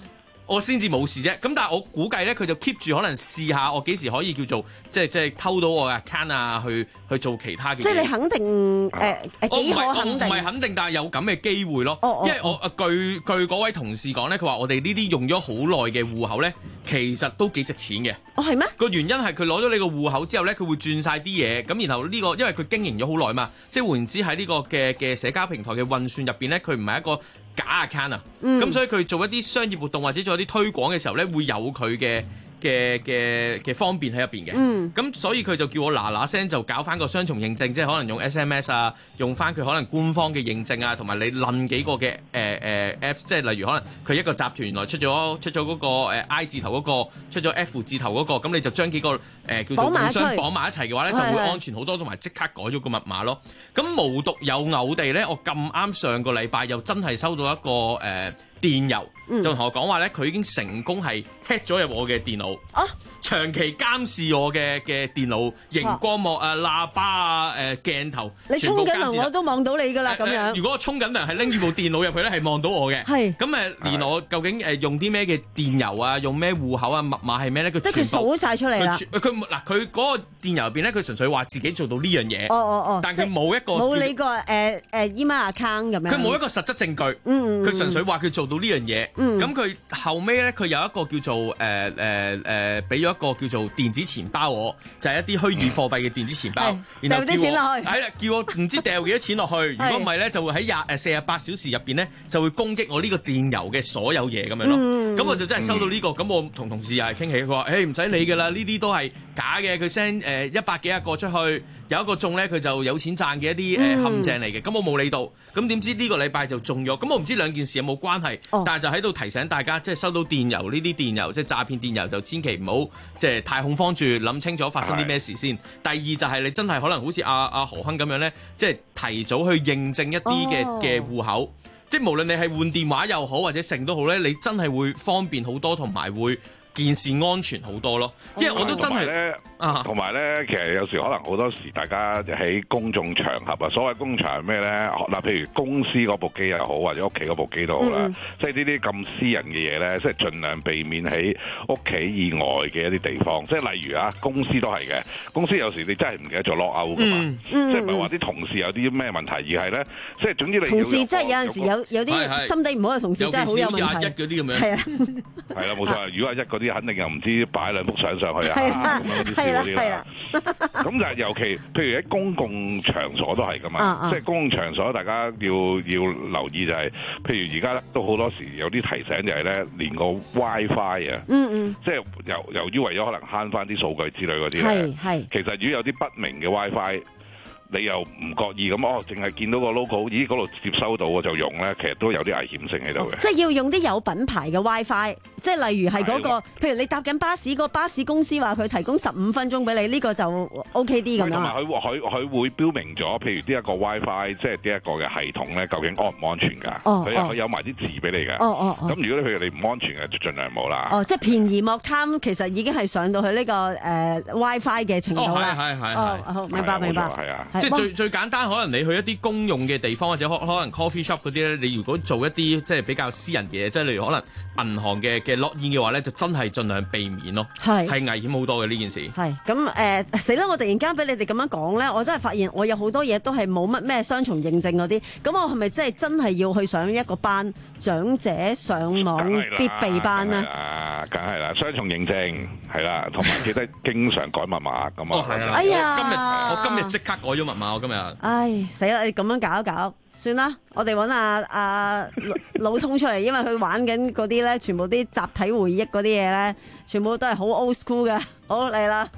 我先至冇事啫。咁但係我估計咧，佢就 keep 住可能試下我幾時可以叫做即係即係偷到我嘅 account 啊，去去做其他嘅嘢。 即係你肯定誒誒幾可肯定？ 我唔係肯定，但係有咁嘅機會咯。 哦哦因為我啊據據嗰位同事講咧，佢話我哋呢啲用咗好耐嘅戶口咧，其實都幾值錢嘅。 哦，係咩？ 個原因係佢攞咗你個戶口之後咧，佢會轉晒啲嘢，咁然後呢、這個因為佢經營咗好耐嘛，即係換言之喺呢個嘅嘅社交平台嘅運算入邊咧，佢唔係一個假 account 啊，咁、嗯、所以佢做一啲商業活動或者做一啲推廣嘅時候咧，會有佢嘅嘅嘅嘅方便喺入邊嘅，咁、嗯、所以佢就叫我嗱嗱聲就搞翻個雙重認證，即係可能用 S M S 啊，用翻佢可能官方嘅認證啊，同埋你論幾個嘅誒誒 Apps， 即係例如可能佢一個集團原來出咗出咗嗰個誒 I 字頭嗰、嗰個，出咗 F 字頭嗰、嗰個，咁你就將幾個誒、呃、叫做互相綁埋一齊嘅話咧，就會安全好多，同埋即刻改咗個密碼咯。咁無獨有偶地咧，我咁啱上個禮拜又真係收到一個誒、呃、電郵。嗯、就同我講話咧，佢已經成功係 hack 咗入我嘅電腦，啊、長期監視我嘅嘅電腦熒光幕啊、喇叭啊、誒鏡頭， 你衝緊嚟我都望到你噶啦咁樣、呃。如果我衝緊嚟係拎住部電腦入去咧，係望到我嘅。係咁誒，連我究竟誒用啲咩嘅電郵啊，用咩戶口啊，密碼係咩咧？佢即係佢數晒出嚟啦。 佢嗱佢嗰個電郵入邊咧，佢純粹話自己做到呢樣嘢。 哦哦哦。 但佢冇一個冇你個誒誒 email account 咁樣。 佢冇一個實質證據。 嗯佢純粹話佢做到呢樣嘢。 嗯。 咁佢後尾咧，佢有一個叫做誒誒誒，俾咗一個叫做電子錢包我，就係、是、一啲虛擬貨幣嘅電子錢包，然後掉啲錢落去， 係啦，叫我唔知掉幾多錢落去。如果唔係咧，就會喺廿誒四十八小時入邊咧，就會攻擊我呢個電郵嘅所有嘢咁樣咯。咁、嗯、我就真係收到呢、這個，咁我同同事又係傾起，佢話：誒唔使理㗎啦，呢啲都係假嘅。佢 send 誒一百幾廿個出去，有一個中咧，佢就有錢賺嘅一啲誒陷阱嚟嘅。咁、嗯、我冇理到。咁點知呢個禮拜就中咗？咁我唔知兩件事有冇關係，哦、但係就喺度提醒大家，即係收到電郵呢啲電郵，即係詐騙電郵，就千祈唔好即係太恐慌住，諗清楚發生啲咩事先。第二就係你真係可能好似阿阿何亨咁樣咧，即係提早去認證一啲嘅嘅戶口，即係無論你係換電話又好或者成都好咧，你真係會方便好多，同埋會件事安全好多咯。因為我都真係咧，同埋咧，其實有時可能好多時大家喺公眾場合啊，所謂公眾場合係咩咧？嗱，譬如公司嗰部機又好，或者屋企嗰部機都好啦，嗯、即係呢啲咁私人嘅嘢咧，即係盡量避免喺屋企以外嘅一啲地方。即係例如啊，公司都係嘅。公司有時你真係唔記得做 log out 㗎嘛，嗯嗯、即係唔係話啲同事有啲咩問題，而係咧，即係總之你同事真係有陣時有有啲心地唔好嘅同事真係好有問題。 阿一嗰啲咁樣， 係啊， 係啦，冇錯。如果阿一嗰啲肯定又唔知擺兩幅相上去啊，咁樣嗰啲笑嗰啲啦。咁就係尤其，譬如喺公共場所都係噶嘛，啊啊即係公共場所大家要要留意就係、是，譬如而家都好多時有啲提醒就係咧，連個 WiFi 啊，嗯嗯，即係由由於為咗可能慳翻啲數據之類嗰啲咧，其實如果有啲不明嘅 WiFi。你又唔覺意咁哦，淨係見到個 logo， 咦嗰度接收到我就用咧，其實都有啲危險性喺度嘅。 即係要用啲有品牌嘅 WiFi， 即係例如係嗰、嗰個，譬如你搭緊巴士，個巴士公司話佢提供十五分鐘俾你，呢、呢個就 OK 啲咁樣。同埋佢佢佢會標明咗，譬如呢一個 WiFi， 即係呢一個嘅系統咧，究竟安唔安全㗎？哦，佢佢有埋啲字俾你嘅。哦哦哦。咁如果譬如你唔安全嘅，就盡量冇啦。 哦，即係便宜莫貪，其實已經係上到去呢、呢個誒、呃、WiFi 嘅程度啦。 哦，係係係。 哦，好，明白明白。 係啊。 即係最最簡單，可能你去一啲公用嘅地方，或者可可能 coffee shop 嗰啲咧，你如果做一啲即係比較私人嘅嘢，即係例如可能銀行嘅嘅 login 嘅話咧，就真係盡量避免咯。係係危險好多嘅呢件事。係咁誒死啦！我突然間俾你哋咁樣講咧，我真係發現我有好多嘢都係冇乜咩雙重認證嗰啲。咁我係咪真係真係要去上一個班長者上網必備班咧？ 啊，梗係啦，雙重認證係啦，同埋記得經常改密碼咁啊。 哦，係啊。 哎呀， 今日我今日即刻改咗密碼，我今日。 唉，死啦！你咁樣搞一搞，算啦，我哋揾阿阿老通出嚟，因為佢玩緊嗰啲咧，全部啲集體回憶嗰啲嘢咧，全部都係好 old school 嘅。好，嚟啦！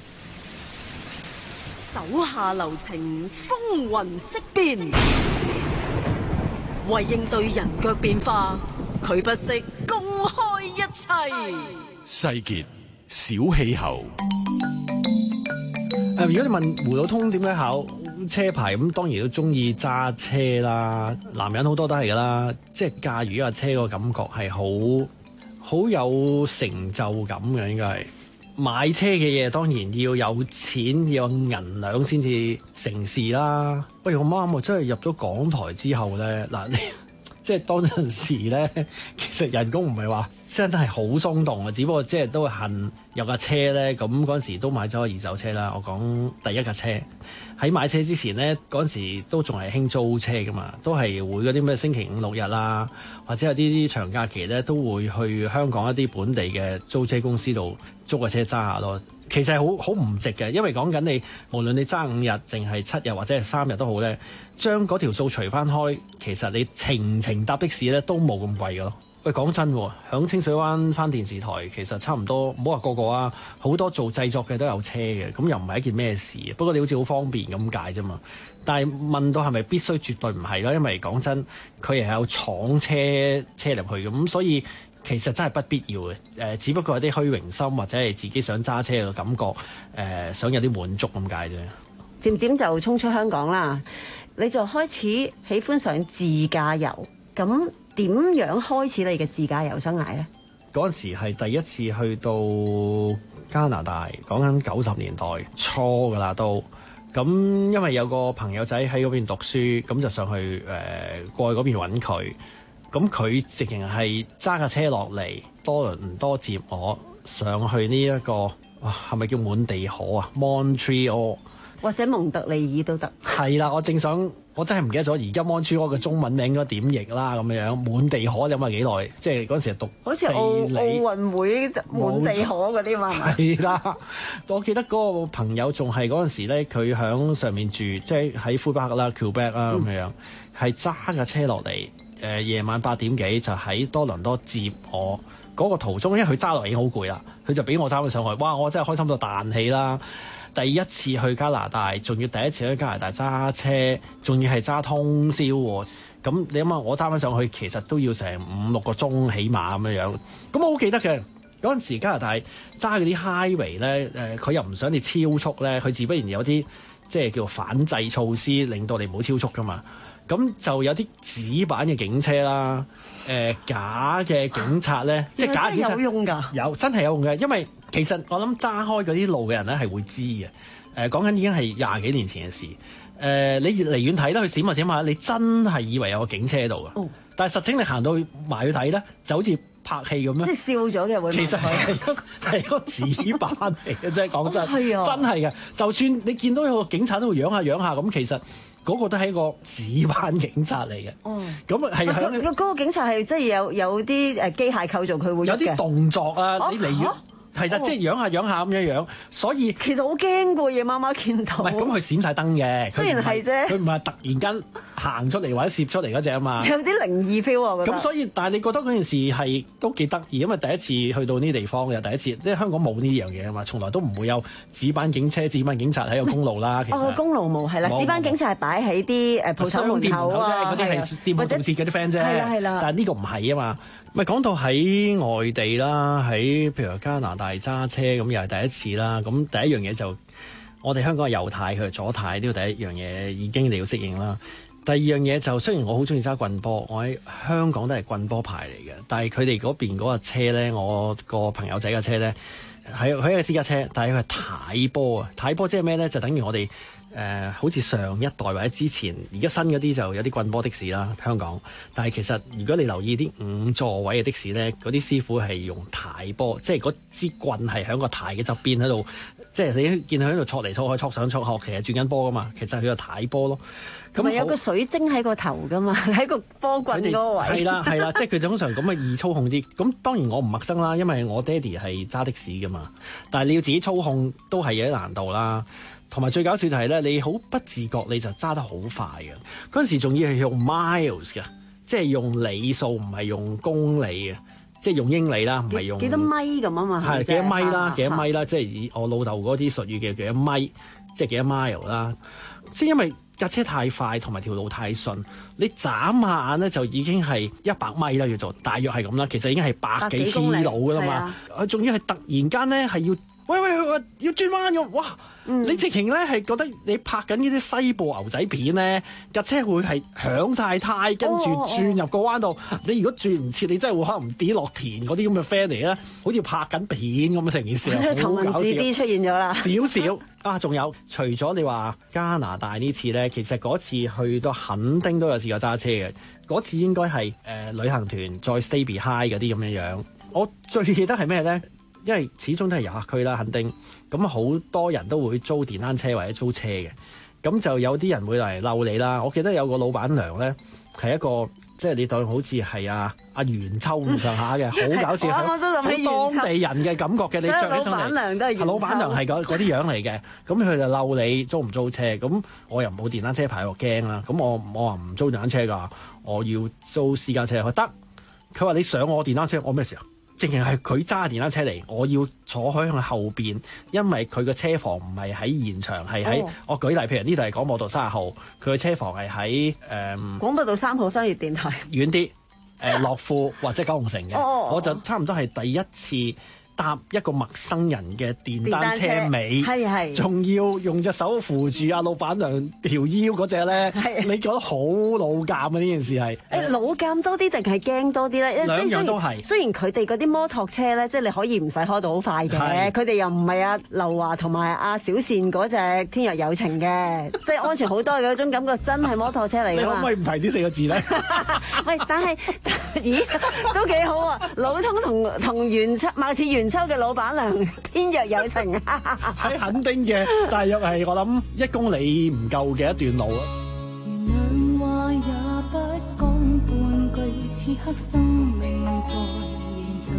手下留情，風雲色變，為應對人腳變化，佢不惜公開一切。 世傑小氣候。 誒，如果你問胡老通點樣考車牌，咁當然都中意揸車啦。男人好多都係噶啦，即係駕馭架車個感覺係好好有成就感嘅。應該係買車嘅嘢，當然要有錢，要有銀兩先至成事啦。喂，我啱啱真係入咗港台之後咧，嗱，即係當陣時咧，其實人工唔係話真係好鬆動啊！只不過即係都恨有架車咧，咁嗰陣時都買咗二手車啦。我講第一架車喺買車之前咧，嗰陣時都仲係興租車噶嘛，都係會嗰啲咩星期五六日啦，或者有啲長假期咧，都會去香港一啲本地嘅租車公司度租架車揸下咯。其實係好好唔值嘅，因為講緊你無論你揸五日，淨係七日或者係三日都好咧，將嗰條數除翻開，其實你程程搭的士咧都冇咁貴噶咯。喂，講真喎，響清水灣返電視台其實差唔多，唔好話個個啊，好多做製作嘅都有車嘅，咁又唔係一件咩事。不過你好似好方便咁解啫嘛。但係問到係咪必須，絕對唔係咯，因為講真，佢係有廠車車入去嘅，咁所以其實真係不必要嘅。誒，只不過有啲虛榮心或者係自己想揸車嘅感覺，誒、呃，想有啲滿足咁解啫。 漸漸就衝出香港啦，你就開始喜歡上自駕遊，咁點樣開始你嘅自駕遊生涯呢？ 嗰陣時係第一次去到加拿大，講緊九十年代初噶啦都。咁因為有個朋友仔喺嗰邊讀書，咁就上去誒、呃、過去嗰邊揾佢。咁佢直情係揸架車落嚟多倫多接我上去呢、這、一個，哇係咪叫滿地可啊 Montreal 或者蒙特利爾都得。係啦，我正想，我真係唔記得咗而家 Montreal 嘅中文名應該點譯啦咁樣。滿地可你諗下幾耐？即係嗰陣時讀好似奧奧運會滿地可嗰啲嘛。 係啦，我記得嗰個朋友仲係嗰陣時咧，佢喺上面住，即係喺魁北克啦、Quebec 啦咁樣，係揸架車落嚟。誒、呃、夜晚八點幾就喺多倫多接我，嗰、那個途中，因為佢揸落已經好攰啦，佢就俾我揸咗上去。哇！我真係開心到彈起啦！第一次去加拿大，仲要第一次去加拿大揸車，仲要係揸通宵喎。咁你諗下，我揸翻上去其實都要成五六個鐘起碼咁樣樣。咁我好記得嘅嗰陣時，加拿大揸嗰啲 highway 咧，誒、呃、佢又唔想你超速咧，佢自不然有啲即係叫反制措施，令到你唔好超速噶嘛。咁就有啲紙板嘅警車啦，誒、呃、假嘅警察咧，即係假嘅警察有用㗎，有真係有用嘅，因為其實我諗揸開嗰啲路嘅人咧係會知嘅。誒講緊已經係廿幾年前嘅事。誒、呃、你越嚟遠睇咧，佢閃下閃下，你真係以為有個警車喺度嘅，哦、但係實情你行到埋去睇咧，就好似拍戲咁樣，即係笑咗嘅會。其實係一個係一個紙板嚟嘅啫，講真，哦、真係嘅。就算你見到有個警察都會揚下揚下咁，其實。嗰個都係一個紙板警察嚟嘅，咁係響嗰個警察係即係有有啲誒機械構造，佢會有啲動作啊，哦、你離遠係啦，即係揚下揚下咁樣樣，所以其實好驚㗎，夜媽媽見到。唔係咁，佢閃晒燈嘅，雖然係啫，佢唔係突然間行出嚟或者攝出嚟嗰隻啊嘛，有啲靈異 feel 啊，我覺得。咁所以，但係你覺得嗰件事係都幾得意，因為第一次去到呢啲地方又第一次，即係香港冇呢樣嘢啊嘛，從來都唔會有紙板警車、紙板警察喺個公路啦。其實哦，公路冇係啦，紙板警察係擺喺啲誒鋪頭門口啊，嗰啲係店鋪同事嗰啲 friend 啫，係啦係啦。但係呢個唔係啊嘛。咪講到喺外地啦，喺譬如加拿大揸車咁又係第一次啦。咁第一樣嘢就我哋香港係右軚，佢係左軚，呢個第一樣嘢已經你要適應啦。第二樣嘢就雖然我好中意揸棍波，我喺香港都係棍波牌嚟嘅，但係佢哋嗰邊嗰架車咧，我個朋友仔架車咧係佢係私家車，但係佢係軚波啊！軚波即係咩咧？就等於我哋。誒、呃，好似上一代或者之前，而家新嗰啲就有啲棍波的士啦，香港。但係其實如果你留意啲五座位嘅的，的士咧，嗰啲師傅係用軚波，即係嗰支棍係喺個軚嘅側邊喺度，即係你見佢喺度戳嚟戳去、戳上戳下，其實轉緊波噶嘛。其實佢個軚波咯。咁有個水晶喺個頭噶嘛，喺個波棍嗰個位。係啦係啦，即係佢通常咁嘅易操控啲。咁當然我唔陌生啦，因為我爹哋係揸的士噶嘛。但係你要自己操控都係有啲難度啦。同埋最搞笑就係咧，你好不自覺你就揸得好快嘅。嗰陣時仲要係用 miles 嘅，即係用里數，唔係用公里嘅，即係用英里啦，唔係用幾多米咁啊嘛。係幾多米啦？幾多米啦？即係以我老豆嗰啲術語嘅幾多米，即係幾多 mile 啦。即係因為架車太快，同埋條路太順，你眨下眼咧就已經係一百米啦，叫做大約係咁啦。其實已經係百幾 kilo 噶啦嘛。佢仲要係突然間咧係要。喂喂喂，要轉彎咁，哇！嗯、你直情咧係覺得你拍緊呢啲西部牛仔片咧，架車會係響晒胎，跟住轉入個彎度。哦哦、你如果轉唔切，你真係會可能跌落田嗰啲咁嘅 friend 嚟咧，好似拍緊片咁成件事，好搞笑。啲出現咗啦，少少啊！仲有，除咗你話加拿大呢次咧，其實嗰次去到墾丁都有試過揸車嘅。嗰次應該係誒、呃、旅行團再 stay behind 嗰啲咁樣樣。 我最記得係咩咧？因為始終都係遊客區啦，墾丁咁好多人都會租電單車或者租車嘅，咁就有啲人會嚟嬲你啦。我記得有個老闆娘咧係一個。即係你當好似係阿阿元秋咁上下嘅，好搞笑，好當地人嘅感覺嘅。你着起上嚟，係老闆娘係嗰嗰啲樣嚟嘅。咁佢就嬲你租唔租車？咁我又冇電單車牌，我驚啦。咁我我話唔租電單車㗎，我要租私家車。佢得，佢話你上我電單車，我咩事啊？淨係係佢揸電單車嚟，我要坐喺佢後邊，因為佢個車房唔係喺現場，係喺、哦、我舉例，譬如呢度係廣播道三十號，佢嘅車房係喺誒廣播道三號商業電台遠啲，誒樂富或者九龍城嘅， 哦、 我就差唔多係第一次搭一個陌生人嘅電單車尾，係係，仲要用隻手扶住阿老闆娘條腰嗰隻咧，你覺得好老尷啊！呢件事係誒老尷多啲定係驚多啲咧？ 兩樣都係。 雖然佢哋嗰啲摩托車咧，即係你可以唔使開到好快嘅，佢哋又唔係阿劉華同埋阿小倩嗰隻天若有情嘅，即係安全好多嘅嗰種感覺，真係摩托車嚟㗎嘛。你可唔可以唔提呢四個字咧？ 喂，但係咦都幾好啊！老通同同元秋貌似元秋嘅老闆娘天若有情喺墾丁嘅，大約係我諗一公里唔夠嘅一段路啊。 原諒話也不講半句，此刻生命在凝聚。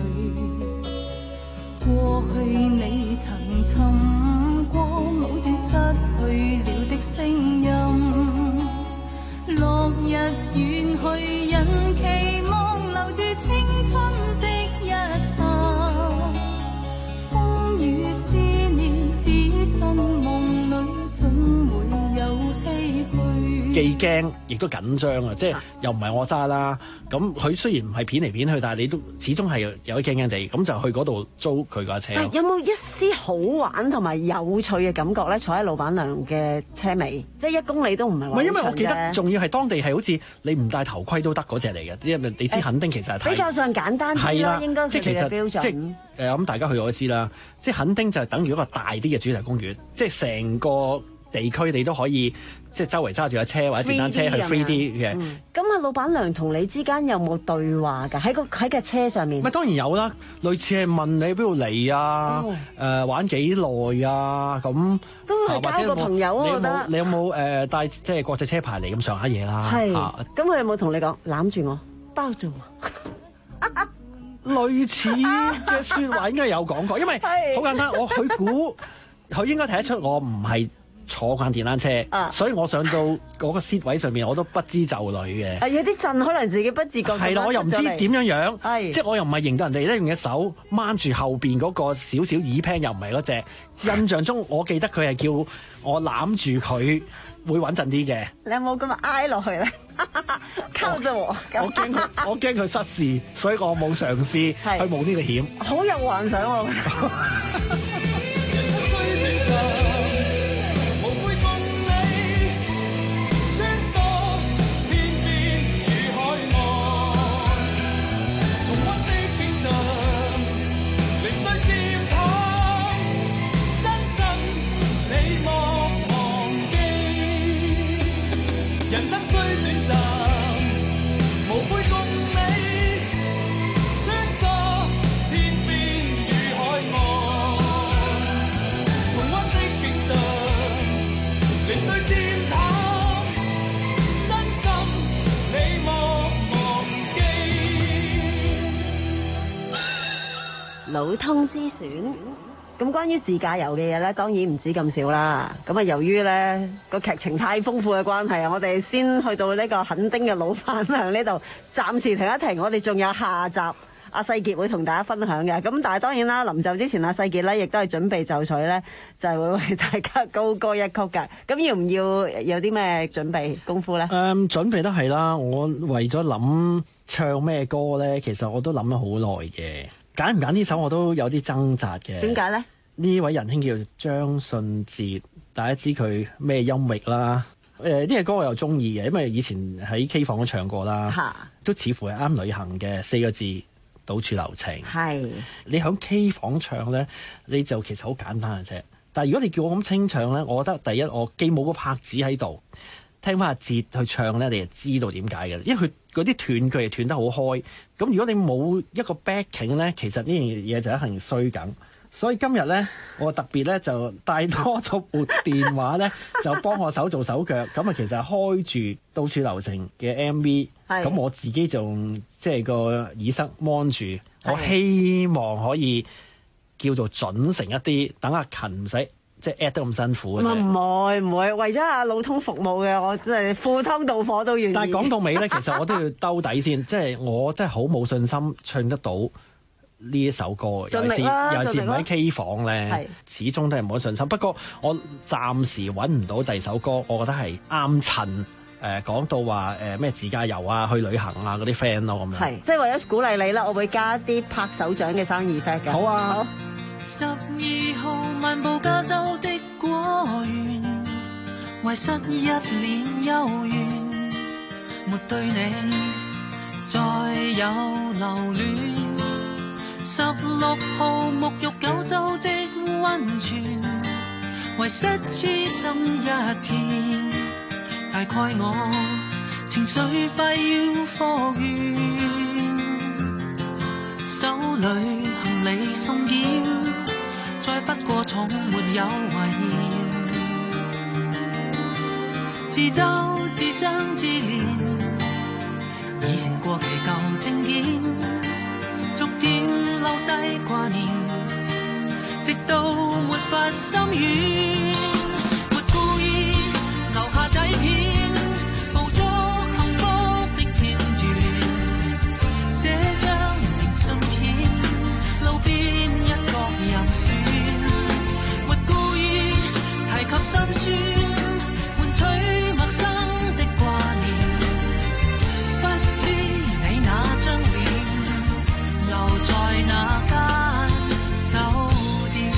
過去你曾尋過某段失去了的聲音，落日遠去，人期望留住青春的一剎。風雨思念，只身夢裏總會有唏噓。 既驚亦都緊張啊！即係又唔係我揸啦，咁佢雖然唔係片嚟片去，但係你都始終係有啲驚驚地，咁就去嗰度租佢架車。 有冇一絲好玩同埋有趣嘅感覺咧？坐喺老闆娘嘅車尾，即係一公里都唔係話。唔係，因為我記得仲要係當地係好似你唔戴頭盔都得嗰隻嚟嘅，即係你知墾丁其實係比較上簡單啲啦，應該佢哋嘅標準。即係誒，咁大家去過都知啦，即係墾丁就係等於一個大啲嘅主題公園，即係成個地區你都可以。即係周圍揸住架車或者電單車去 three D 嘅。咁啊，老闆娘同你之間有冇對話㗎？喺個喺架車上面。咪當然有啦，類似係問你邊度嚟啊？誒、哦呃、玩幾耐啊？咁都係交個朋友啊！我覺得你有冇誒、呃、帶即係國際車牌嚟咁上下嘢啦？係。咁佢有冇同你講攬住我，包住我？類似嘅説話應該有講過，因為好簡單，我佢估佢應該睇得出我唔係。坐慣電單車，啊、所以我上到嗰個 seat 位上面，我都不知就裏嘅。係有啲震，可能自己不自覺。係啦，我又唔知點樣樣，即係我又唔係認到人哋咧，用隻手掹住後邊嗰個少少耳 pan，又唔係嗰隻。印象中，我記得佢係叫我攬住佢會穩陣啲嘅。你有冇咁啊挨落去咧？靠住我，我驚佢，我驚佢失事，所以我冇嘗試去冒呢個險。好有幻想喎！ 人生雖短暫，無悔共你，穿梭天邊與海岸，重溫的景象，零碎漸淡，真心你莫忘記。 老通之選。咁關於自駕遊嘅嘢咧，當然唔止咁少啦。咁啊，由於咧個劇情太豐富嘅關係啊，我哋先去到呢個墾丁嘅老闆娘呢度，暫時停一停。我哋仲有下集，阿世傑會同大家分享嘅。咁但係當然啦，臨走之前，阿世傑咧亦都係準備就緒咧，就係會為大家高歌一曲㗎。咁要唔要有啲咩準備功夫咧？誒、 嗯，準備得係啦。我為咗諗唱咩歌咧，其實我都諗咗好耐嘅。揀唔揀呢首我都有啲掙扎嘅。點解咧？呢位仁兄叫張信哲，大家知佢咩音域啦？誒呢個歌我又中意嘅，因為以前喺 K 房都唱過啦，都似乎係啱旅行嘅四個字，到處留情。係你響 K 房唱咧，你就其實好簡單嘅啫。但係如果你叫我咁清唱咧，我覺得第一我既冇個拍子喺度，聽翻阿哲去唱咧，你就知道點解嘅，因為佢嗰啲斷句係斷得好開。咁如果你冇一個 backing 咧，其實呢樣嘢就一定衰緊。所以今日咧，我特別咧就帶多咗部電話咧，就幫我手做手腳。咁啊，其實係開住到處留情嘅 M V。咁我自己仲即係個耳塞 mon 住，我希望可以叫做準成一啲，等阿勤唔使即係 at 得咁辛苦嘅啫。 唔會唔會，為咗阿老通服務嘅，我真係赴湯蹈火都願意。 但係講到尾咧，其實我都要兜底先，即係我真係好冇信心唱得到呢一首歌，尤其是尤其是唔喺 K 房咧，始終都係冇信心。不過我暫時揾唔到第二首歌，我覺得係啱襯誒講到話誒咩自駕遊啊、去旅行啊嗰啲 friend 咯咁樣。 係，即係為咗鼓勵你啦，我會加啲拍手掌嘅生意 effect 嘅。 好啊。好十二號漫步加州的果園，遺失一年幽怨，沒對你再有留戀。十六號沐浴九州的溫泉，遺失痴心一片，大概我情緒快要復原，手裏行李送檢，再不過重沒有遺言，自嘲自傷自憐，已成過期舊證件，逐漸留低掛念，直到沒法心軟，沒故意留下底片，捕捉幸福的片段，這張明信片路邊一角又選，沒故意提及辛酸，換取陌生的掛念，不知你那張臉留在那間酒店。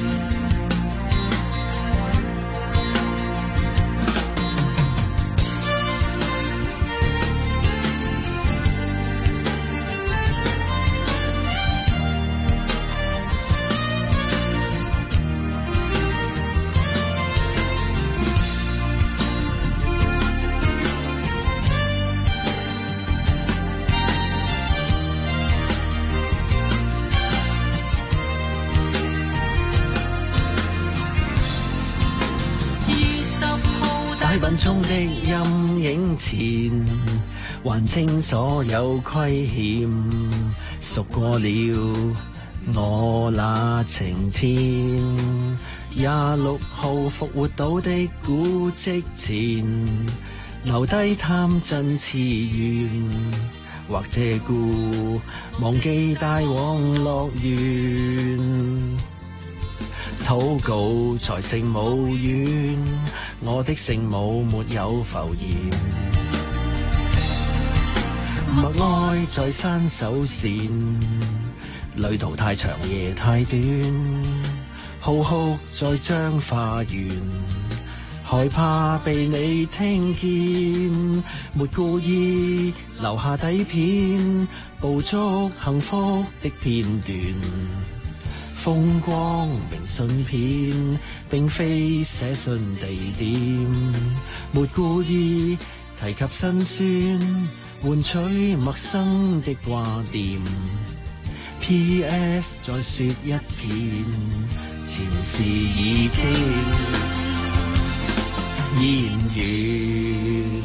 大笨鐘的陰影前，還清所有虧欠，贖過了我那晴天。廿六號復活島的古蹟前，留低貪真痴怨，或借故忘記帶往樂園。禱告才聖母院，我的聖母沒有浮現。默哀在山手線，旅途太長夜太短，浩哭在彰化園，害怕被你聽見，沒故意留下底片，捕捉幸福的片段。風光明信片並非寫信地點，沒故意提及辛酸，換取陌生的掛念。P S 再說一遍，前事已傾言完。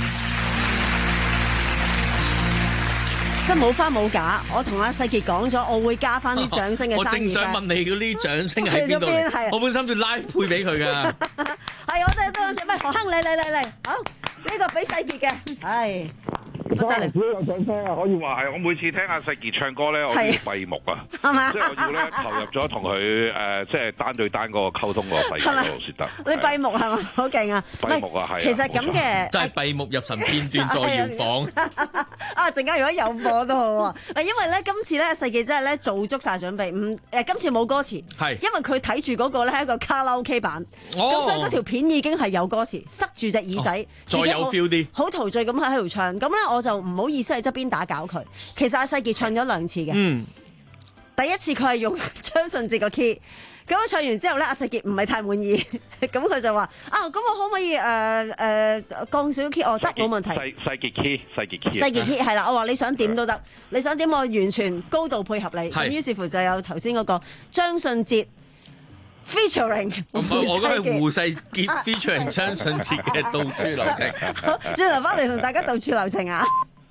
即係冇花冇假，我同阿世傑講咗，我會加翻啲掌聲嘅生意。 我正想問你嗰啲掌聲喺邊度？我本身諗住拉配俾佢㗎。 係，我哋都諗住，喂，何亨，嚟嚟嚟嚟，好，呢個俾世傑嘅，係。 不得了！有掌聲啊！可以話係我每次聽阿世傑唱歌咧，我都要閉目啊， 係嘛？ 即係我要咧投入咗同佢誒，即係單對單嗰個溝通嗰個世界嗰度先得。 你閉目係嘛？好勁啊！ 閉目啊，係。 其實咁嘅， 真係閉目入神，片段再搖晃。 啊！陣間如果有播都好喎，因為咧今次咧世傑真係咧做足晒準備，唔誒今次冇歌詞，係因為佢睇住嗰個咧係一個卡拉 OK 版，咁所以嗰條片已經係有歌詞，塞住隻耳仔， 再有 feel 啲， 好陶醉咁喺度唱。咁咧我就唔好意思喺側邊打攪佢。其實阿世傑唱咗兩次嘅。嗯第一次佢係用張信哲個 key。咁我唱完之後咧，阿世傑唔係太滿意，咁佢就話：啊，咁我可唔可以誒誒、呃呃、降少 key？哦，得冇問題。 細細傑 key， 細傑 key。 細傑 key 係啦，我話你想點都得，你想點我完全高度配合你。咁係於是乎就有頭先嗰個張信哲 featuring 我我覺得係胡世傑 featuring 張信哲嘅倒轉流程。 轉頭翻嚟同大家倒轉流程啊！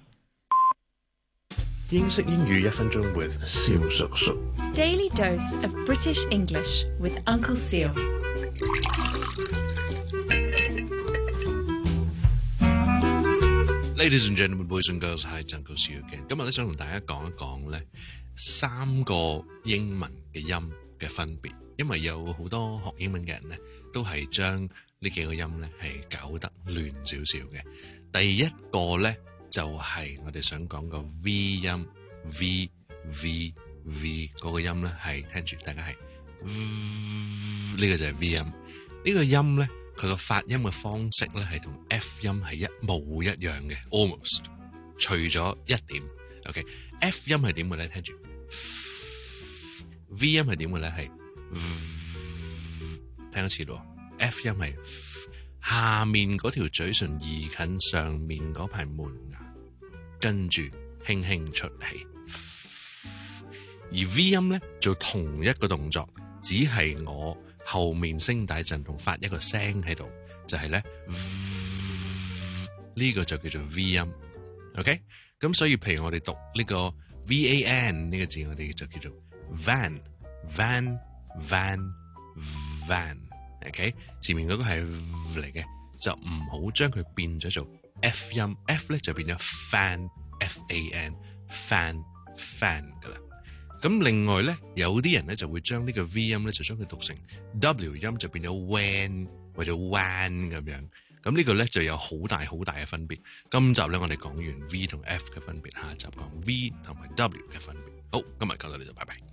英式英語一分鐘 with 蕭叔叔。 Daily dose of British English with Uncle Seal. Ladies and gentlemen, boys and girls, hi, Uncle Seal again. 今日咧想同大家講一講咧三個英文嘅音嘅分別，因為有好多學英文嘅人咧都係將呢幾個音咧係搞得亂少少嘅。第一個咧就係我哋想講個 V 音 ，V V V 嗰個音咧係聽住，大家係呢個就係 V 音。呢個音咧佢個發音嘅方式咧係同 F 音係一模一樣嘅 ，almost， 除咗一點。OK，F 音係點嘅咧？聽住 ，V 音係點嘅咧？係聽一次咯 ，F 音係下面嗰條嘴唇移近上面嗰排門牙。跟住輕輕出氣，而 V 音咧做同一個動作，只係我後面聲帶震動發一個聲喺度，就係咧呢個就叫做 V 音。OK， 咁所以譬如我哋讀呢個 V A N 呢個字，我哋就叫做 van van van van。OK， 前面嗰個係嚟嘅，就唔好將佢變咗做F 音 ，F 咧就變咗 fan，F A N fan fan 噶啦。咁另外咧，有啲人咧就會將呢個 V 音咧就將佢讀成 W 音，就變咗 van 或者 wan 咁樣。咁呢個咧就有好大好大嘅分別。今集咧我哋講完 V 同 F 嘅分別，下一集講 V 同埋 W 嘅分別。好，今日講到呢度，拜拜。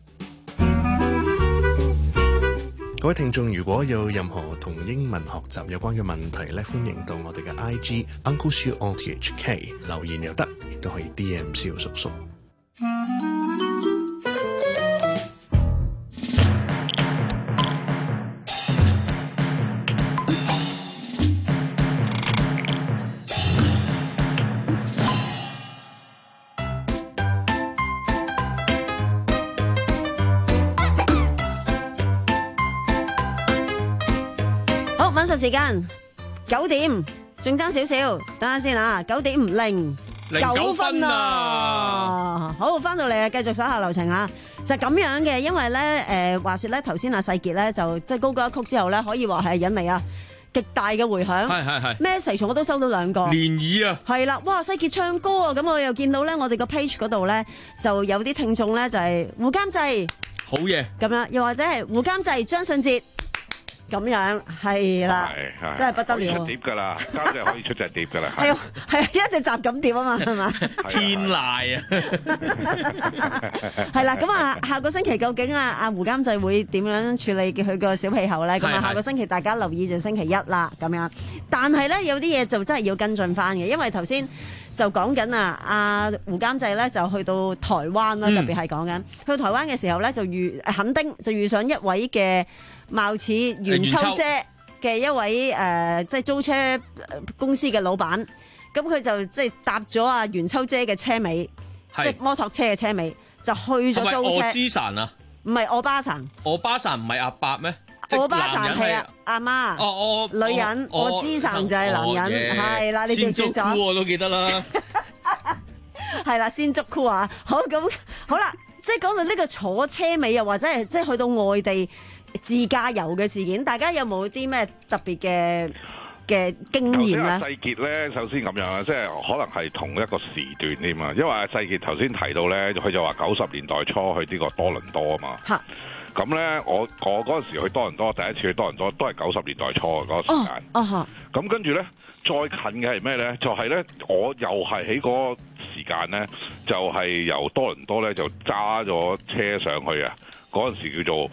各位聽眾，如果有任何同英文學習有關嘅問題咧，歡迎到我哋嘅 I G Uncle Siu O T H K 留言又得，亦都可以 D M 蕭叔叔。 晚上時間九點，仲爭少少，等下先啊！九點零九分啊！好，翻到嚟啊，繼續手下留情啊！就咁樣嘅，因為咧，誒、呃，話說咧，頭先阿世傑咧就即係高歌一曲之後咧，可以話係引嚟啊極大嘅迴響。係係係 message 我都收到兩個漣漪啊！係啦，哇！世傑唱歌啊，咁我又見到咧，我哋個 page 嗰度咧就有啲聽眾咧就係胡監製，好嘢咁樣，又或者係胡監製張信哲。咁樣係啦，真係不得了。出碟噶啦，監製可以出隻碟噶啦。係啊，係啊，一隻集咁碟啊嘛，係嘛？天籟啊！係啦，咁啊，下個星期究竟啊，阿胡監製會點樣處理佢個小屁猴咧？咁啊，下個星期大家留意住星期一啦，咁樣。但係咧，有啲嘢就真係要跟進翻嘅，因為頭先就講緊啊，阿胡監製咧就去到台灣啦，特別係講緊去到台灣嘅時候咧，就遇墾丁就遇上一位嘅。貌似元秋姐嘅一位誒、呃，即係租車公司嘅老闆，咁佢就即係搭咗阿元秋姐嘅車尾，即係摩托車嘅車尾，就去咗租車。係咪我之神啊？唔係我巴神。我巴神唔係阿伯咩？我巴神係阿阿媽。哦哦，女人。我，我之神就係男人，係啦、哦，你記住咗。先捉我都記得啦。係啦，先捉酷啊！好咁，好啦，即係講到呢個坐車尾，又或者係即係去到外地。自駕遊嘅事件，大家有冇啲咩特別嘅嘅經驗咧？ 世傑咧，首先咁樣啊，即係可能係同一個時段添嘛，因為世傑頭先提到咧，佢就話九十年代初去呢個多倫多啊嘛。嚇！咁咧，我我嗰陣時去多倫多，第一次去多倫多都係九十年代初嗰個時間。哦。哦。咁跟住咧，再近嘅係咩咧？就係、是、咧，我又係喺嗰個時間咧，就係、是、由多倫多咧就揸咗車上去啊。 嗰陣時叫做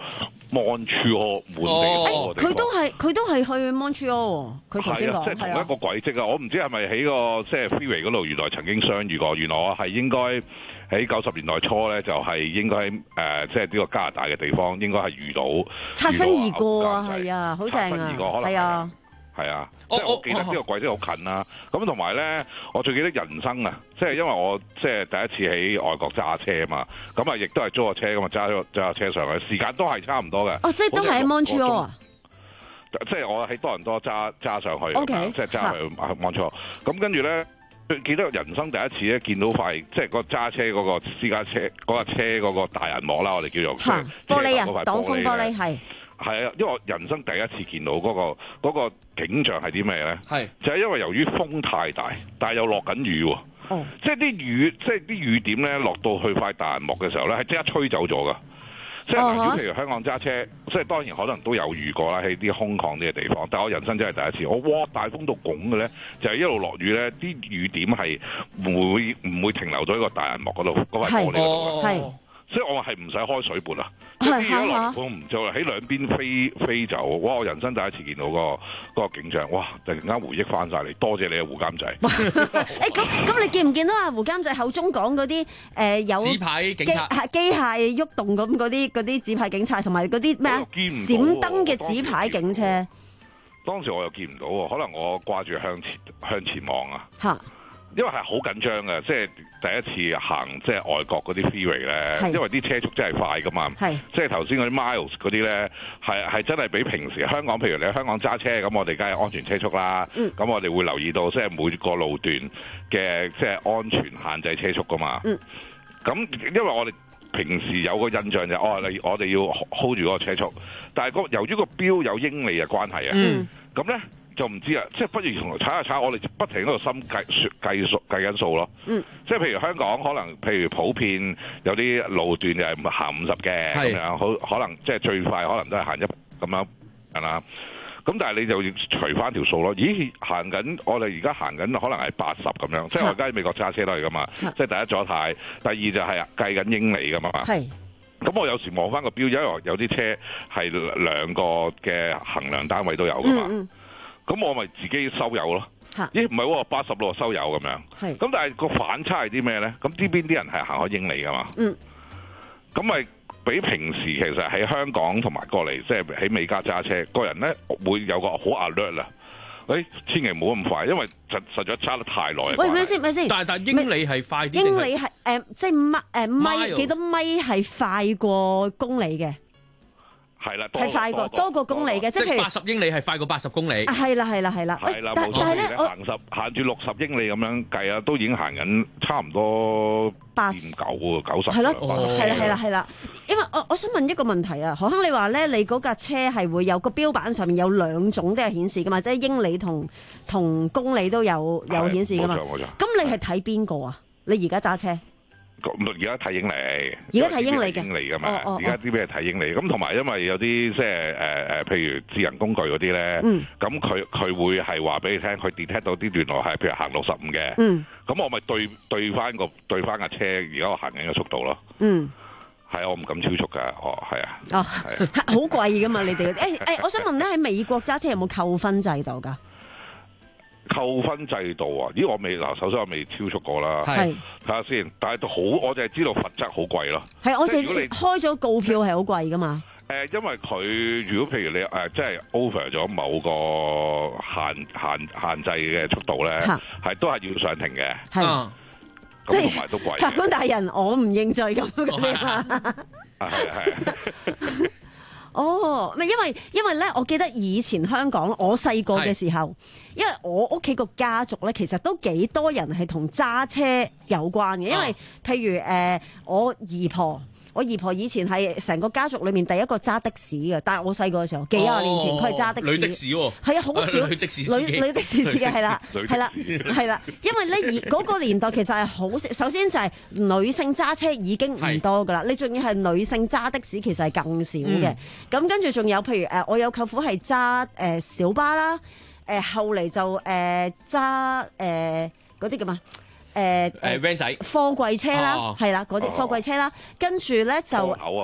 Montreal 滿地火嘅地方。 佢都係佢都係去 Montreal，佢頭先講即係同一個軌跡啊！我唔知係咪喺個即係 freeway 嗰度原來曾經相遇過，原來我係應該喺九十年代初咧，就係應該誒、呃、即係呢個加拿大嘅地方應該係遇到擦身而過啊！係啊，好正啊！係啊。 係啊，即係我記得呢個軌跡好近啦。咁同埋咧，我最記得人生啊，即係因為我即係第一次喺外國揸車啊嘛，咁啊亦都係租個車咁啊揸咗揸架車上去，時間都係差唔多嘅。 哦，即係都係喺 Montreal 啊？ 即係我喺多倫多揸揸上去 ，okay， 即係揸去 Montreal。咁跟住咧，記得人生第一次咧見到塊即係個揸車嗰個私家車嗰架車嗰個大銀幕啦，我哋叫做玻璃啊，擋風玻璃係。 係啊，因為我人生第一次見到嗰、嗰個嗰個景象係啲咩咧？係就係因為由於風太大，但係又落緊雨喎。哦，即係啲雨，即係啲雨點咧落到去塊大銀幕嘅時候咧，係即刻吹走咗噶。即係例如譬如香港揸車，即係當然可能都有遇過啦，喺啲空曠啲嘅地方。但係我人生真係第一次，我哇大風到拱嘅咧，就係、係、一路落雨咧，啲雨點係唔會唔會停留咗喺個大銀幕嗰度嗰塊玻璃嗰度嘅。所以我係唔使開水撥啊！即係啲嘢落嚟，我唔就喺兩邊飛飛走。哇！我人生第一次見到、嗰個嗰、嗰個景象，哇！突然間回憶翻晒嚟，多謝你啊，胡監仔。 誒咁咁，你見唔見到啊？胡監仔口中講嗰啲誒有紙牌警察、 機械喐動咁嗰啲嗰啲紙牌警察，同埋嗰啲咩啊閃燈嘅紙牌警車。 當時我又見唔到喎，可能我掛住向前向前望啊。嚇！因為係好緊張嘅，即係第一次行即係外國嗰啲 freeway 咧，因為啲車速真係快噶嘛，即係頭先嗰啲 miles 嗰啲咧，係係真係比平時香港，譬如你喺香港揸車咁，我哋梗係安全車速啦，咁、嗯、我哋會留意到即係每個路段嘅即係安全限制車速噶嘛。咁、嗯、因為我哋平時有個印象就係、哦，你我哋要 hold 住嗰個車速，但係由於個錶有英里嘅關係啊，咁、嗯、咧。就唔知啊，即係不如從來踩下踩，我哋不停喺度心計計數計緊數咯。嗯，即係譬如香港可能，譬如普遍有啲路段就係行五十嘅咁樣，好可能即係最快可能都係行一咁樣係啦。咁但係你就要除翻條數咯。咦，行緊我哋而家行緊可能係八十咁樣，即係我而家喺美國揸車都係噶嘛。即係第一左軚，第二就係計緊英里噶嘛。係。咁我有時望翻個錶，因為有啲車係兩個嘅衡量單位都有噶嘛。嗯嗯咁我咪自己收油咯。咦，唔係喎，八十六收油咁樣。係。咁但係個反差係啲咩咧？咁呢邊啲人係行開英里噶嘛？嗯。咁咪比平時其實喺香港同埋過嚟，即係喺美加揸車，個人咧會有個好 alert 啦。誒，千祈唔好咁快，因為實實在差得太耐。 喂，咪先咪先。 但係但係英里係快啲。 英里係誒，即係米誒米幾多米係快過公里嘅？ 係啦， 係快過多過公里嘅，即係譬如八十英里係快過八十公里。 係啦，係啦，係啦。 係啦，但係咧，我行十行住六十英里咁樣計啊，都已經行緊差唔多八九喎，九十。係咯， 係啦，係啦，係啦。因為我我想問一個問題啊，何生你話咧，你嗰架車係會有個標板上面有兩種都係顯示噶嘛，即係英里同同公里都有有顯示噶嘛。冇錯冇錯。咁你係睇邊個啊？你而家揸車？ 而家睇英里， 而家睇英里嘅， 英里噶嘛？而家啲咩睇英里？咁同埋因為有啲即係誒誒，譬如智能工具嗰啲咧，咁佢佢會係話俾你聽，佢 detect 到啲段路係譬如行六十五嘅，咁、嗯、我咪對對翻個對翻架車而家我行緊嘅速度咯。嗯，係啊，我唔敢超速㗎。哦，係啊。哦，係好貴㗎嘛？你哋誒誒，我想問咧，喺美國揸車有冇扣分制度㗎？ 扣分制度啊？咦，我未嗱，首先我未超速過啦。係睇下先，但係都好，我就係知道罰則好貴咯。係，我就係開咗告票係好貴噶嘛。誒、呃，因為佢如果譬如你誒、呃，即係 over 咗某個限限限制嘅速度咧，係都係要上庭嘅。係，咁同埋都貴。 法官大人，我唔認罪咁嗰啲啊。係係。哦，咪因為因為咧，我記得以前香港我細個嘅時候，因為我屋企個家族咧，其實都幾多人係同揸車有關嘅，因為譬如誒、呃、我姨婆。我姨婆以前係成個家族裏面第一個揸的士嘅，但係我細個嘅時候幾廿年前佢係揸的士，女的士喎，係啊，好少女的士司機，女女的士司機係啦，係啦，係啦，因為咧嗰個年代其實係好少，首先就係女性揸車已經唔多噶啦，你仲要係女性揸的士其實係更少嘅，咁跟住仲有譬如誒，我有舅父係揸誒小巴啦，誒後嚟就誒揸誒嗰啲咁啊。誒誒 van 仔貨櫃車啦，係啦，嗰啲貨櫃車啦，跟住咧就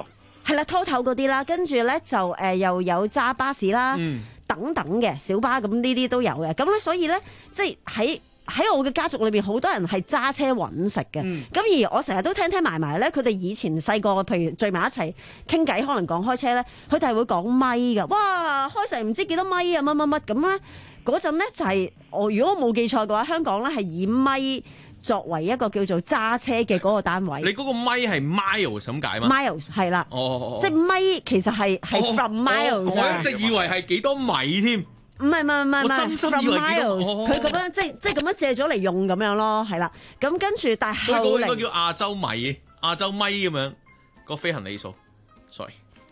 係啦，拖頭嗰啲啦，跟住咧就誒、呃、又有揸巴士啦， 嗯、 等等嘅小巴咁呢啲都有嘅。咁咧所以咧，即係喺喺我嘅家族裏邊，好多人係揸車揾食嘅。咁、嗯、而我成日都聽聽埋埋咧，佢哋以前細個，譬如聚埋一齊傾偈，可能講開車咧，佢哋係會講咪㗎。哇，開成唔知幾多咪啊，乜乜乜咁咧。嗰陣咧就係、是、我如果我冇記錯嘅話，香港咧係以咪作為一個叫做揸車嘅嗰個單位。 你嗰個咪係 miles 咁解嗎 ？miles 係啦， 哦， 即係咪其實係係 from miles。 我一直以為係幾多米添。 唔係唔係唔係唔係 from miles，佢咁、哦、樣即係即係咁樣借咗嚟用咁樣咯，係啦。咁跟住但係後嚟， 所以嗰個應該叫亞洲米、亞洲米咁樣、個飛行里數。sorry。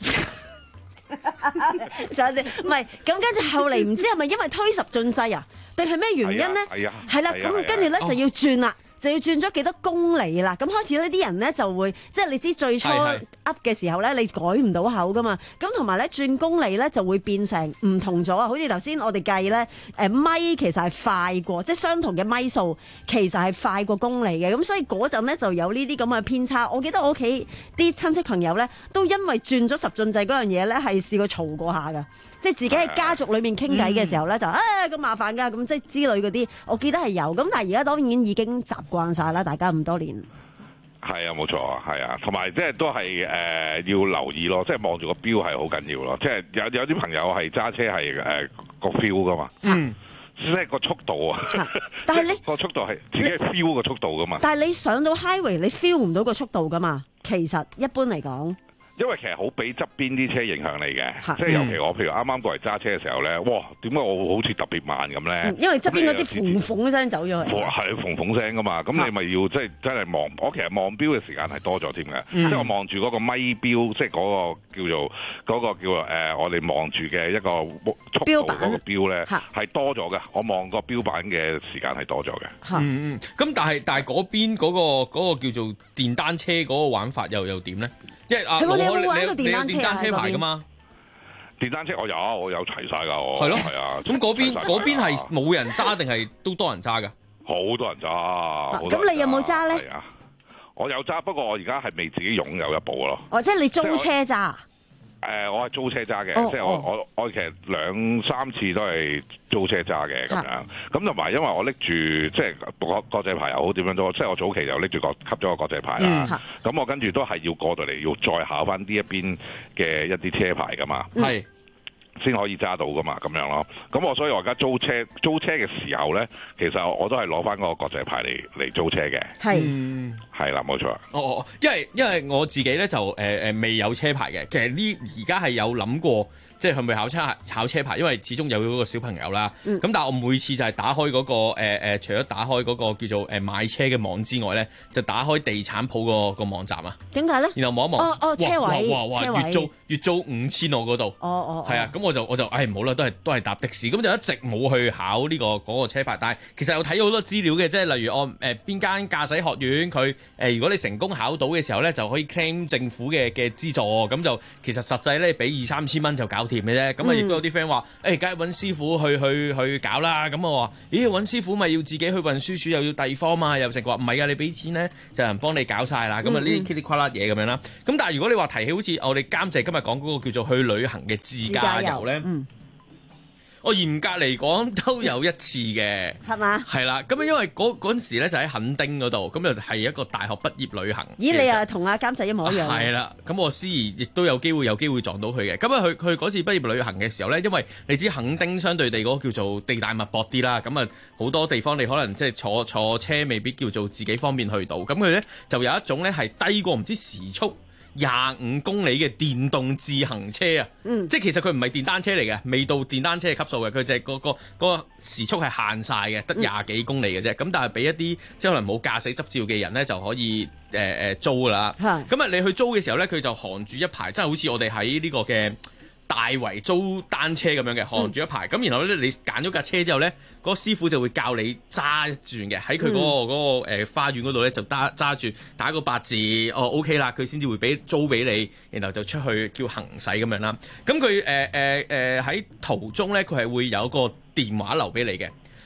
就唔係咁，跟住後嚟唔知係咪因為推十進制啊，定係咩原因咧？ 係啊， 係啦，咁跟住咧就要轉啦。就要轉咗幾多公里啦，咁開始呢啲人咧就會，即係你知最初噏嘅時候咧，你改唔到口噶嘛，咁同埋咧轉公里咧就會變成唔同咗啊！好似頭先我哋計咧，誒咪其實係快過，即係相同嘅咪數其實係快過公里嘅，咁所以嗰陣咧就有呢啲咁嘅偏差。我記得我屋企啲親戚朋友咧，都因為轉咗十進制嗰樣嘢咧，係試過嘈過下噶。即係自己喺家族裏面傾偈嘅時候咧，就啊咁麻煩㗎，咁即係之類嗰啲，我記得係有。咁但係而家當然已經習慣晒啦，大家咁多年。 係啊，冇錯啊，係啊，同埋即係都係誒、呃、要留意咯，即係望住個錶係好緊要咯。即係有有啲朋友係揸車係誒個 feel 噶嘛，嗯，即係個速度啊。但係你個速度係自己係 feel 個速度噶嘛。 但係你上到 highway，你 feel 唔到個速度噶嘛？其實一般嚟講。 因為其實好俾側邊啲車影響你嘅，即係尤其我譬如啱啱過嚟揸車嘅時候咧，哇！點解我好似特別慢咁咧、嗯？ 因為側邊嗰啲縫縫聲走咗去， 係縫縫聲噶嘛，咁你咪要即係真係望。我其實望錶嘅時間係多咗添嘅，即係我望住嗰個咪錶，即係嗰個叫做嗰、嗰個叫做、呃、我哋望住嘅一個速度嗰個錶咧，係多咗嘅。我望個錶板嘅時間係多咗嘅。 嗯嗯，咁但係但係嗰邊嗰、嗰個嗰個叫做電單車嗰個玩法又又點咧？因為啊，我你有冇玩過電單車啊？你有電單車牌噶嘛？ 電單車我有，我有齊晒噶，我係咯， 係啊。 咁嗰邊嗰邊係冇人揸定係都多人揸噶？ 好多人揸。 咁你有冇揸咧？ 係啊，我有揸，不過我而家係未自己擁有一部咯。 哦，即係你租車揸？ 誒、呃，我係租車揸嘅， 哦， 即係我我我其實兩三次都係租車揸嘅咁樣。咁同埋因為我拎住即係國國際牌又好點樣都，即係我早期又拎住個吸咗個國際牌啦。咁、嗯、我跟住都係要過到嚟，要再考翻呢一邊嘅一啲車牌噶嘛。係、嗯。先可以揸到噶嘛，咁樣咯。咁我所以我而家租車租車嘅時候咧，其實我都係攞翻個國際牌嚟嚟租車嘅。係，係啦，冇錯。 哦哦，因為因為我自己咧就誒誒、呃、未有車牌嘅，其實呢而家係有諗過。即係去唔去考車考車牌？因為始終有嗰個小朋友啦。咁、嗯、但係我每次就係打開嗰、嗰個誒、呃、除咗打開嗰個叫做誒買車嘅網之外咧，就打開地產鋪個個網站啊。 點解咧？ 然後望一望， 哦哦，車位， 哇哇哇，月租月租五千我嗰度。哦哦，係啊，咁我就我就唉唔好啦，都係都係搭的士，咁就一直冇去考呢、呢個嗰、嗰個車牌。但係其實有睇好多資料嘅，即係例如我誒邊間駕駛學院佢誒、呃，如果你成功考到嘅時候咧，就可以 claim 政府嘅嘅資助，咁就其實實際咧俾二三千蚊就搞掂嘅啫。咁啊亦都有啲 friend 話，誒梗係揾師傅去去去搞啦。咁我話，咦揾師傅咪要自己去運輸署又要遞方嘛，又成個話唔係啊，你俾錢咧就有人幫你搞晒啦。咁啊呢啲噼里呱啦嘢咁樣啦。咁但係如果你話提起好似我哋監製今日講嗰個叫做去旅行嘅自駕遊咧。我嚴格嚟講都有一次嘅，係嘛？係啦，咁因為嗰嗰陣時咧就喺墾丁嗰度，咁就係一個大學畢業旅行。咦，你又同阿監製一模一樣？係啦，咁我司儀亦都有機會有機會撞到佢嘅。咁啊，佢佢嗰次畢業旅行嘅時候咧，因為你知墾丁相對地嗰個叫做地大物博啲啦，咁啊好多地方你可能即係坐坐車未必叫做自己方便去到，咁佢咧就有一種咧係低過唔知時速廿五公里嘅電動自行車啊、嗯，即係其實佢唔係電單車嚟嘅，未到電單車嘅級數嘅，佢就係、嗰個、嗰個嗰個時速係限晒嘅，得廿幾公里嘅啫。咁、嗯、但係俾一啲即係可能冇駕駛執照嘅人咧，就可以誒誒、呃、租啦。咁啊，你去租嘅時候咧，佢就行住一排，真係好似我哋喺呢個嘅大圍租單車咁樣嘅，行住一排。咁、嗯、然後咧，你揀咗架車之後咧，嗰、嗰個師傅就會教你揸轉嘅，喺佢嗰個嗰、嗯嗰個呃、花園嗰度咧就揸揸住打個八字，哦 OK 啦，佢先至會俾租俾你，然後就出去叫行駛咁樣啦。咁佢誒誒誒喺途中咧，佢係會有個電話留俾你嘅。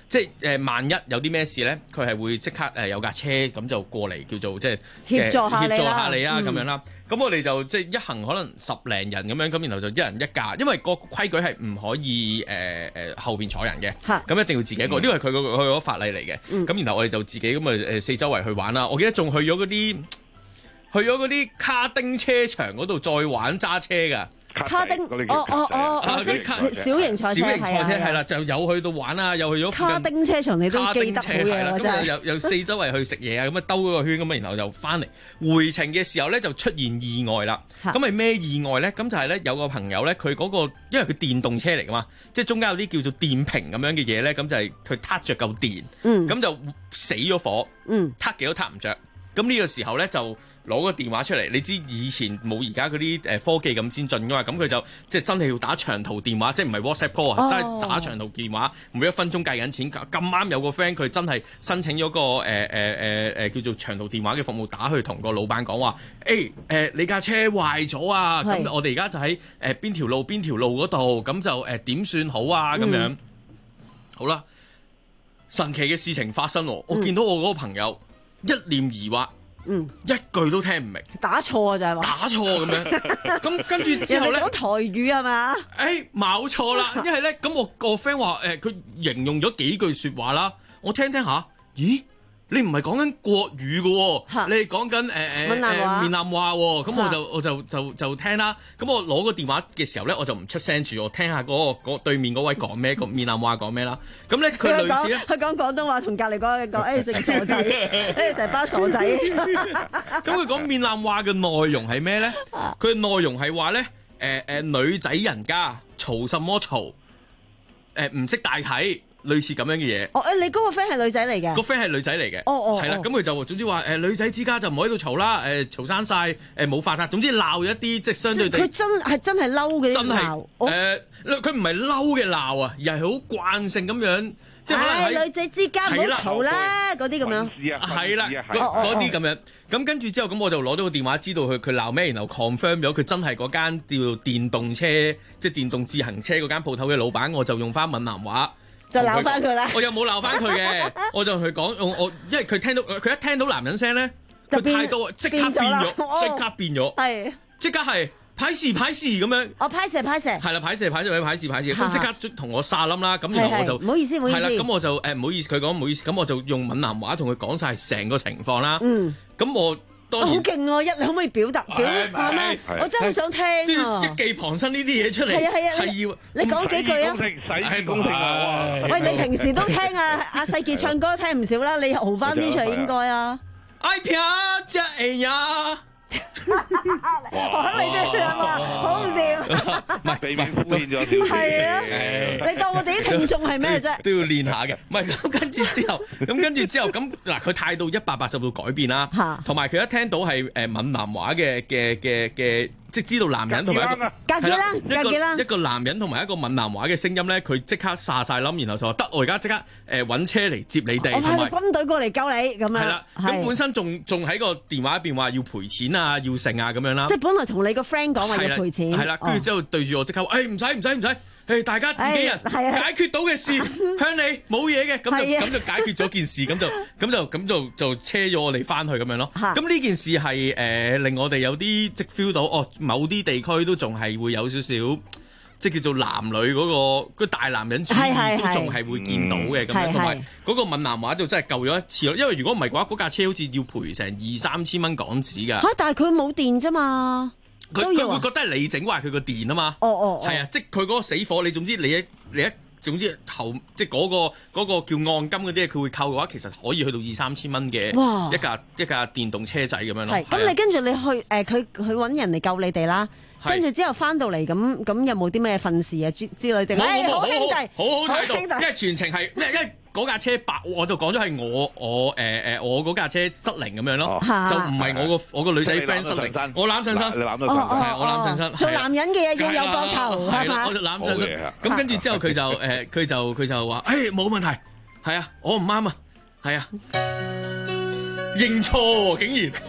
即係誒萬一有啲咩事咧，佢係會即刻誒有架車咁就過嚟叫做即係協助下你啦協助下你啊咁、 嗯樣啦。咁我哋就即係一行可能十零人咁樣，咁然後就一人一架，因為個規矩係唔可以誒誒、呃、後邊坐人嘅，咁一定要自己一個，呢個係佢個佢個法例嚟嘅。咁、 嗯、 然後我哋就自己咁啊誒四周圍去玩啦。我記得仲去咗嗰啲去咗嗰啲卡丁車場嗰度再玩揸車㗎。 卡丁哦哦哦哦，即係小型賽車， 小型賽車係啦， 啊就有去到玩啊，又去咗卡丁車場，你都記得好嘢喎，真係。 咁又又四周圍去食嘢啊，咁啊兜嗰個圈咁啊，然後又翻嚟回程嘅時候咧就出現意外啦。咁係咩意外咧？咁就係咧有個朋友咧，佢嗰個因為佢電動車嚟噶嘛，即係中間有啲叫做電瓶咁樣嘅嘢咧，咁就係佢撻着嚿電，咁就死咗火，撻幾都撻唔着。咁呢個時候咧就攞個電話出嚟，你知以前冇而家嗰啲誒科技咁先進噶嘛，咁佢就即係真係要打長途電話，即係唔係 WhatsApp call 啊，都係打長途電話，每一分鐘計緊錢。咁啱有個 friend 佢真係申請咗個誒誒誒誒叫做長途電話嘅服務，打去同個老闆講話，誒誒你架車壞咗啊，咁我哋而家就喺誒邊條路邊條路嗰度，咁就誒點算好啊咁樣。好啦，神奇嘅事情發生喎，我見到我嗰個朋友一臉疑惑。嗯，一句都聽唔明， 打錯啊就係話打錯咁樣，咁跟住之後咧， 講台語係嘛？ 誒冇錯啦，因為咧咁我個 friend 話誒，佢、呃、形容咗幾句説話啦，我聽聽下，咦？你唔係講緊國語嘅喎，你係講緊誒誒誒閩南話喎，咁我就我就就就聽啦。咁我攞個電話嘅時候咧，我就唔出聲住，我聽下嗰個嗰對面嗰位講咩，個閩南話講咩啦。咁咧佢類似咧， 佢講廣東話同隔離嗰個講，誒成傻仔，誒成班傻仔。 咁佢講閩南話嘅內容係咩咧？佢嘅內容係話咧，誒誒女仔人家嘈什麼嘈？誒唔識大體。類似咁樣嘅嘢。 哦，誒，你嗰個 friend 係女仔嚟嘅。 個 friend 係女仔嚟嘅。 哦哦。 係啦，咁佢就總之話誒女仔之家就唔喺度嘈啦，誒嘈生晒，誒冇法達。總之鬧一啲即係相對地。佢真係真係嬲嘅。 真係誒，佢唔係嬲嘅鬧啊，而係好慣性咁樣，即係可能喺女仔之家唔好嘈啦，嗰啲咁樣。 係啦，嗰啲咁樣。咁跟住之後，咁我就攞咗個電話，知道佢佢鬧咩，然後 confirm 咗佢真係嗰間叫做電動車，即係電動自行車嗰間鋪頭嘅老闆，我就用翻閩南話。 就鬧翻佢啦！ 我又冇鬧翻佢嘅，我就同佢講，我我因為佢聽到佢一聽到男人聲咧，佢態度即刻變咗，即刻變咗，係即刻係排事排事咁樣。 哦，排事排事係啦，排事排事排事排事，咁即刻同我沙冧啦。咁然後我就唔好意思，唔好意思。 係啦，咁我就誒唔好意思，佢講唔好意思，咁我就用閩南話同佢講晒成個情況啦。嗯，咁我。 好勁喎！一你可唔可以表達表係咩？我真係好想聽啊！ 一技旁身呢啲嘢出嚟， 係啊係啊， 係要你講幾句啊！ 洗公平啊！ 喂，你平時都聽啊阿世傑唱歌聽唔少啦，你豪翻啲出嚟應該啊！ 哎呀，只哎呀！ 我你真係嘛，好唔掂， 唔係避免敷衍咗少少。 係啊，你當我哋啲聽眾係咩啫？ 都要練下嘅，唔係咁跟住之後，咁跟住之後咁嗱，佢態度一百八十度改變啦，同埋佢一聽到係誒閩南話嘅嘅嘅嘅，即係知道男人同埋一個隔幾啦，隔幾啦， 一個男人同埋一個闽南話嘅聲音咧，佢即刻撒晒冧，然後就話得我而家即刻誒揾車嚟接你哋， 我派個軍隊過嚟救你咁樣。 係啦，咁本身仲仲喺個電話入邊話要賠錢啊，要剩啊咁樣啦。 即係本來同你個 friend 講話要賠錢， 係啦，跟住之後對住我即刻話，誒唔使唔使唔使，誒大家自己人解決到嘅事，向你冇嘢嘅，咁就咁就解決咗件事，咁就咁就咁就就車咗我哋翻去咁樣咯。咁呢件事係誒令我哋有啲即 feel 到，哦某啲地區都仲係會有少少。即係叫做男女嗰、嗰個、個大男人主義都仲係會見到嘅咁樣，同埋嗰個閩南話就真係救咗一次咯。因為如果唔係嘅話，嗰架車好似要賠成二三千蚊港紙㗎。 嚇！但係佢冇電啫嘛， 佢佢會覺得係你整壞佢個電啊嘛。 哦哦， 係啊，即係佢嗰個死火，你總之你一你一總之後即係、嗰、嗰個嗰、嗰個叫按金嗰啲，佢會扣嘅話，其實可以去到二三千蚊嘅一架一架電動車仔咁樣咯。 係咁，你跟住你去誒，佢佢揾人嚟救你哋啦。跟住之後翻到嚟咁咁有冇啲咩訓示啊之之類定？ 冇冇好兄弟， 好好態度，因為全程係因為因為嗰架車白，我就講咗係我我誒誒我嗰架車失靈咁樣咯，就唔係我個我個女仔 friend 失靈，我攬上身， 你攬到係我攬上身， 做男人嘅嘢要有膊頭係嘛？ 我就攬上身，咁跟住之後佢就誒佢就佢就話誒冇問題，係啊我唔啱啊，係啊認錯竟然。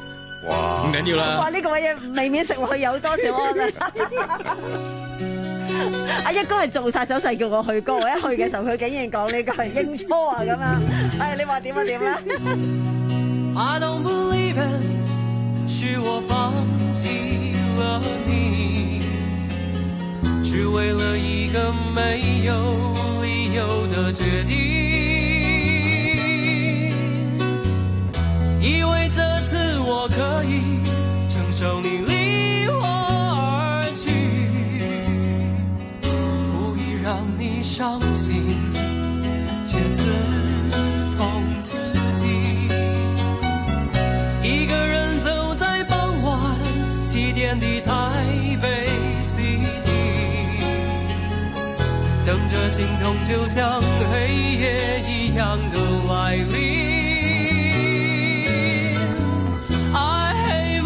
哇！ 唔緊要啦。 哇！呢、這個嘢未免食落去有多少安啊！ 阿一哥係做晒手勢叫我去歌，我一去嘅時候佢竟然講呢個係英初啊咁樣，唉你話點啊點啊 I don't believe it， 是我放棄了你，只為了一個沒有理由的決定，以為這次我可以承受你離我而去，故意讓你傷心，卻刺痛自己。一個人走在傍晚七點的台北 City， 等着心痛就像黑夜一樣的來臨。I hate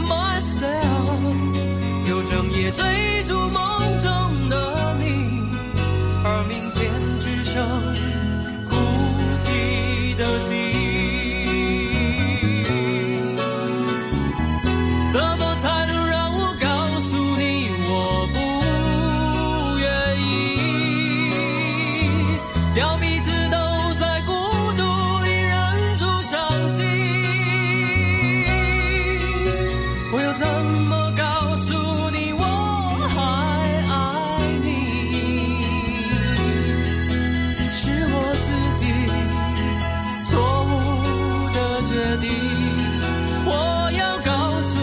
myself， 有整夜追逐夢中的你，而明天只剩哭泣的心。怎麼才能讓我告訴你我不願意，叫彼此都在孤獨裡忍住傷心，我又怎麼告訴你我還愛你，是我自己錯誤的決定，我要告訴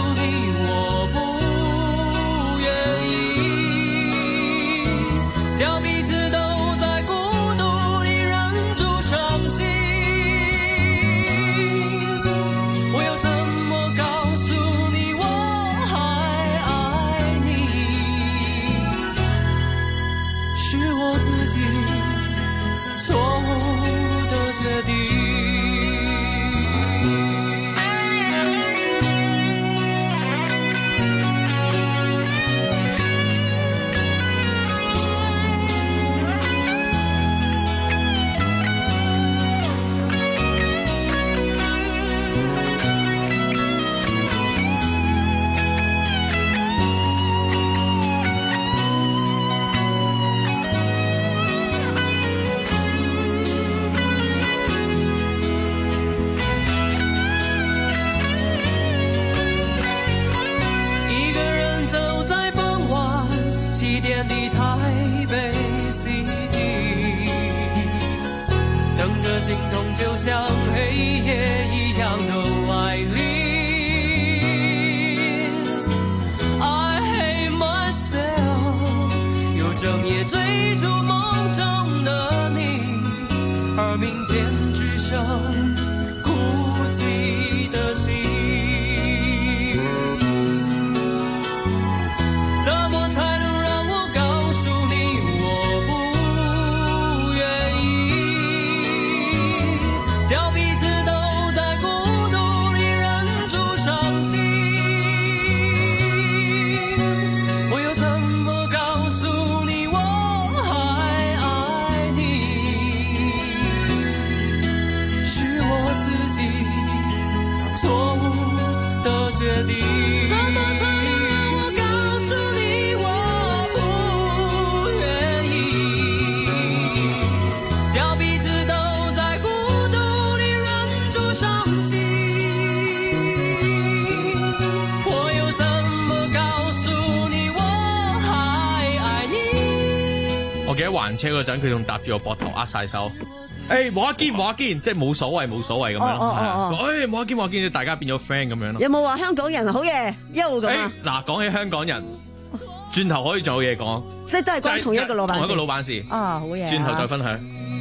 叫彼此都在孤獨裡忍住傷心，我又怎麼告訴你我還愛你，是我自己錯誤的決定。心痛就像黑夜一樣的來臨 I hate myself， 有整夜追逐夢中的你，而明天只剩哭泣的心，怎麼才能讓我告訴你我不願意，叫彼此都在孤獨裡忍住傷心，我又怎麼告訴你我還愛你，是我自己錯誤的決定，怎麼才能讓我告訴你我不願意，叫彼此都在孤獨裡忍住傷心，我又怎麼告訴你我還愛你。 我記得還車嗰陣，佢仲搭住我膊頭握晒手。誒冇一肩冇一肩，即係冇所謂冇所謂咁樣。 哦哦哦哦誒冇一肩冇一肩，大家變咗 friend 咁樣咯。 有冇話香港人好嘢優咁啊？ 誒嗱，講起香港人，轉頭可以仲有嘢講， 即係都係關同一個老闆事同一個老闆事。 啊，好嘢啊！ 轉頭再分享。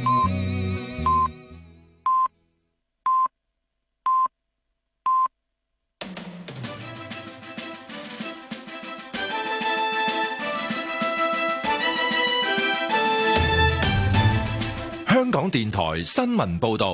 香港電台新聞報導，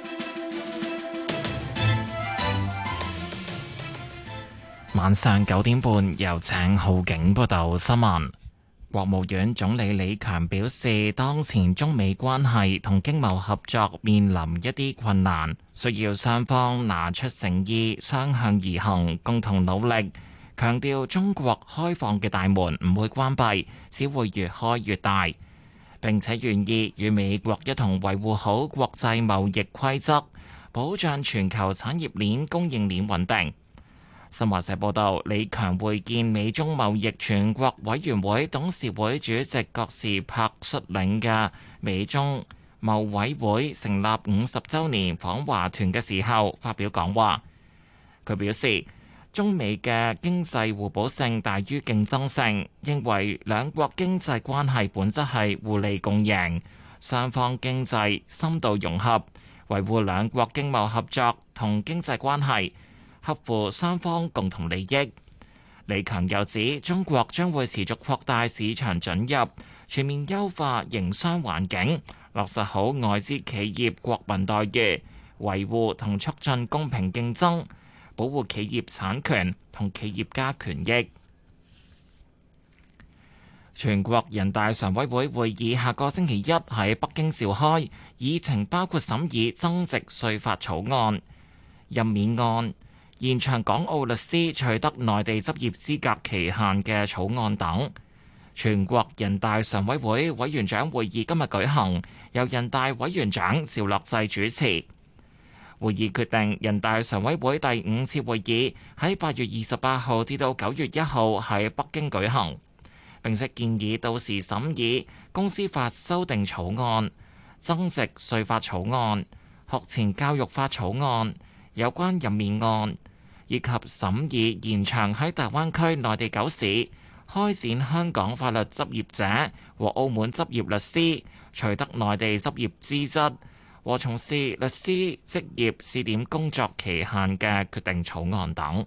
晚上九點半由鄭浩景報道新聞。國務院總理李強表示，當前中美關係同經貿合作面臨一啲困難，需要雙方拿出誠意，相向而行，共同努力。 強調中國開放嘅大門唔會關閉，只會越開越大。並且願意與美國一同維護好國際貿易規則，保障全球產業鏈供應鏈穩定。新華社報道，李強會見美中貿易全國委員會董事會主席葛士柏率領嘅美中貿委會成立五十週年訪華團嘅時候，發表講話。佢表示，中美嘅經濟互補性大於競爭性，認為兩國經濟關係本質係互利共贏，雙方經濟深度融合，維護兩國經貿合作同經濟關係合乎雙方共同利益。李強又指，中國將會持續擴大市場准入，全面優化營商環境，落實好外資企業國民待遇，維護同促進公平競爭，保護企業產權同企業家權益。全國人大常委會會議下個星期一喺北京召開，議程包括審議增值稅法草案、任免案、延長港澳律師取得內地執業資格期限嘅草案等。全國人大常委會委員長會議今日舉行，由人大委員長趙樂際主持。會議決定，人大常委會第五次會議喺八月二十八號至到九月一號喺北京舉行，並且建議到時審議公司法修訂草案、增值稅法草案、學前教育法草案、有關任免案，以及審議延長喺大灣區內地九市開展香港法律執業者和澳門執業律師取得內地執業資質和從事律師職業試點工作期限嘅決定草案等。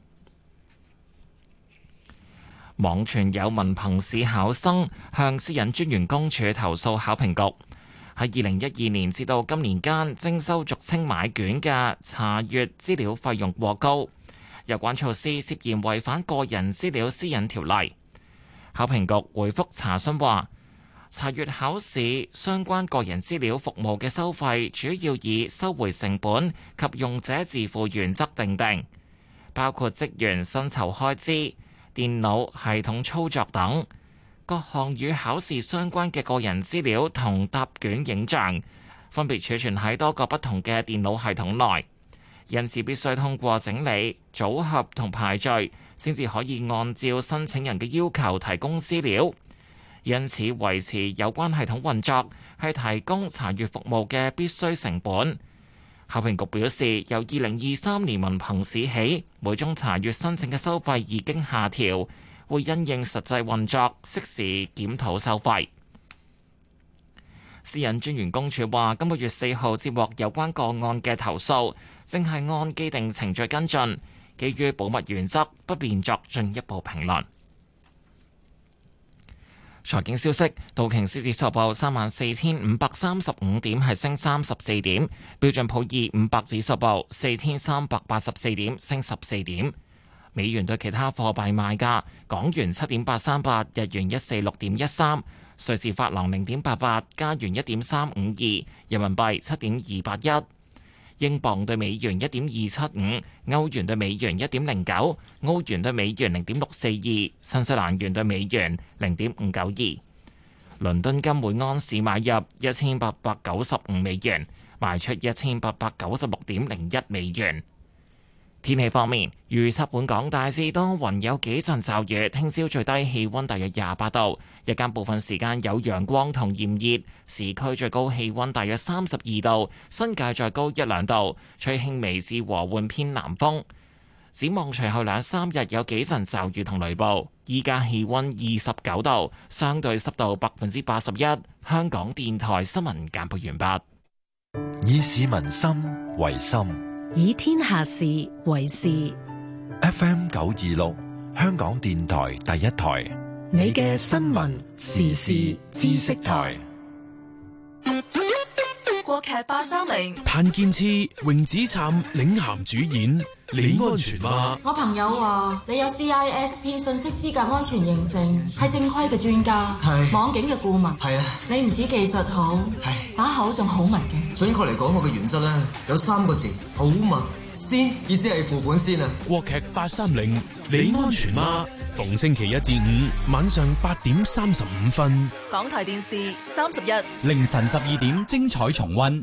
網傳有文憑試考生向私隱專員公署投訴考評局喺二零一二年至到今年間徵收俗稱買卷嘅查閱資料費用過高，有關措施涉嫌違反個人資料私隱條例。考評局回覆查詢話，查閱考試相關個人資料服務嘅收費主要以收回成本及用者自負原則訂定，包括職員薪酬開支、電腦系統操作等各項與考試相關嘅個人資料同答卷影像，分別儲存喺多個不同嘅電腦系統內，因此必須通過整理、組合同排序，先至可以按照申請人嘅要求提供資料。因此，維持有關系統運作係提供查閱服務嘅必須成本。考評局表示，由二零二三年文憑試起，每宗查閱申請嘅收費已經下調，會因應實際運作適時檢討收費。私隱專員公署話，今個月四號接獲有關個案嘅投訴，正係按既定程序跟進，基於保密原則，不便作進一步評論。財經消息，道瓊斯指數報三萬四千五百三十五點，係升三十四點；標準普爾五百指數報四千三百八十四點，升十四點。美元對其他貨幣賣價：港元七點八三八，日元一四六點一三，瑞士法郎零點八八，加元一點三五二，人民幣七點二八一。英鎊對美元一點二七五，歐元對美元一點零九，澳元對美元零點六四二，新西蘭元對美元零點五九二。倫敦金每安士買入一千八百九十五美元，賣出一千八百九十六點零一美元。天氣方面，預測本港大致多雲，有幾陣驟雨。聽朝最低氣溫大約廿八度，日間部分時間有陽光同炎熱，市區最高氣溫大約三十二度，新界再高一兩度，吹輕微至和緩偏南風。展望隨後兩三日有幾陣驟雨同雷暴。依家氣溫二十九度，相對濕度百分之八十一。香港電台新聞簡報完畢。 以市民心為心， 以天下事為事。 F M 九二六，香港電台第一台， 你嘅新聞時事知識台。 國劇八三零， 譚建次、榮子琛領銜主演， 你安全嗎？ 我朋友話你有 C I S P 信息資格安全認證，係正規嘅專家， 係網警嘅顧問。 係啊， 你唔止技術好， 係把口仲好密嘅。 準確嚟講，我嘅原則咧有三個字：好密。先意思係付款先啊。 國劇八三零，你安全嗎？逢星期一至五晚上八點三十五分， 港台電視三十一， 凌晨十二點精彩重溫。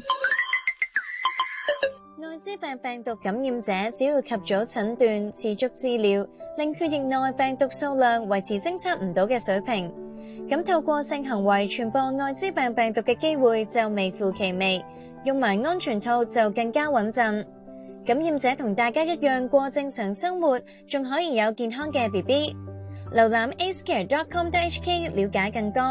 艾滋病病毒感染者只要及早診斷、持續治療，令血液內病毒數量維持偵測唔到嘅水平，咁透過性行為傳播艾滋病病毒嘅機會就微乎其微，用埋安全套就更加穩陣。感染者同大家一樣過正常生活，仲可以有健康嘅 B B。瀏覽 a c e care dot com dot h k 了解更多。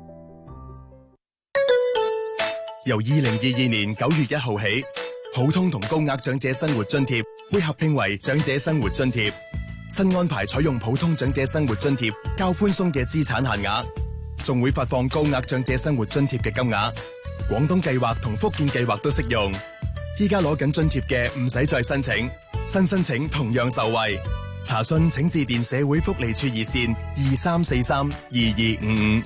由二零二二年九月一號起，普通同高額長者生活津貼會合併為長者生活津貼。新安排採用普通長者生活津貼較寬鬆嘅資產限額，仲會發放高額長者生活津貼嘅金額。廣東計劃同福建計劃都適用。依家攞緊津貼嘅唔使再申請，新申請同樣受惠。查詢請致電社會福利處熱線二三四三二二五五。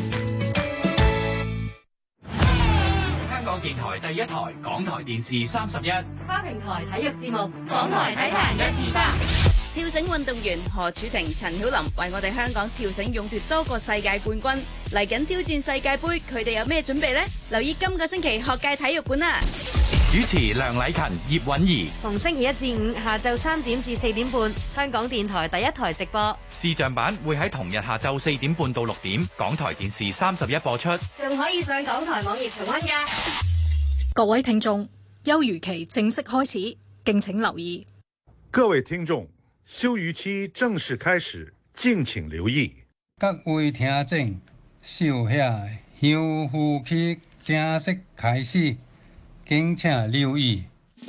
香港電台第一台，港台電視三十一， 跨平台體育節目，港台體壇一二三。 跳繩運動員何柱霆、陳曉琳為我哋香港跳繩勇奪多個世界冠軍，嚟緊挑戰世界盃，佢哋有咩準備呢？留意今個星期學界體育館啦！ 主持梁禮勤、葉韻儀， 逢星期一至五下晝三點至四點半，香港電台第一台直播。 視像版會喺同日下晝四點半到六點，港台電視三十一播出， 仲可以上港台網頁重溫㗎。 各位聽眾，休漁期正式開始，敬請留意。 各位聽眾，休漁期正式開始，敬請留意。 各位聽眾，休遐休漁期正式開始，敬請留意。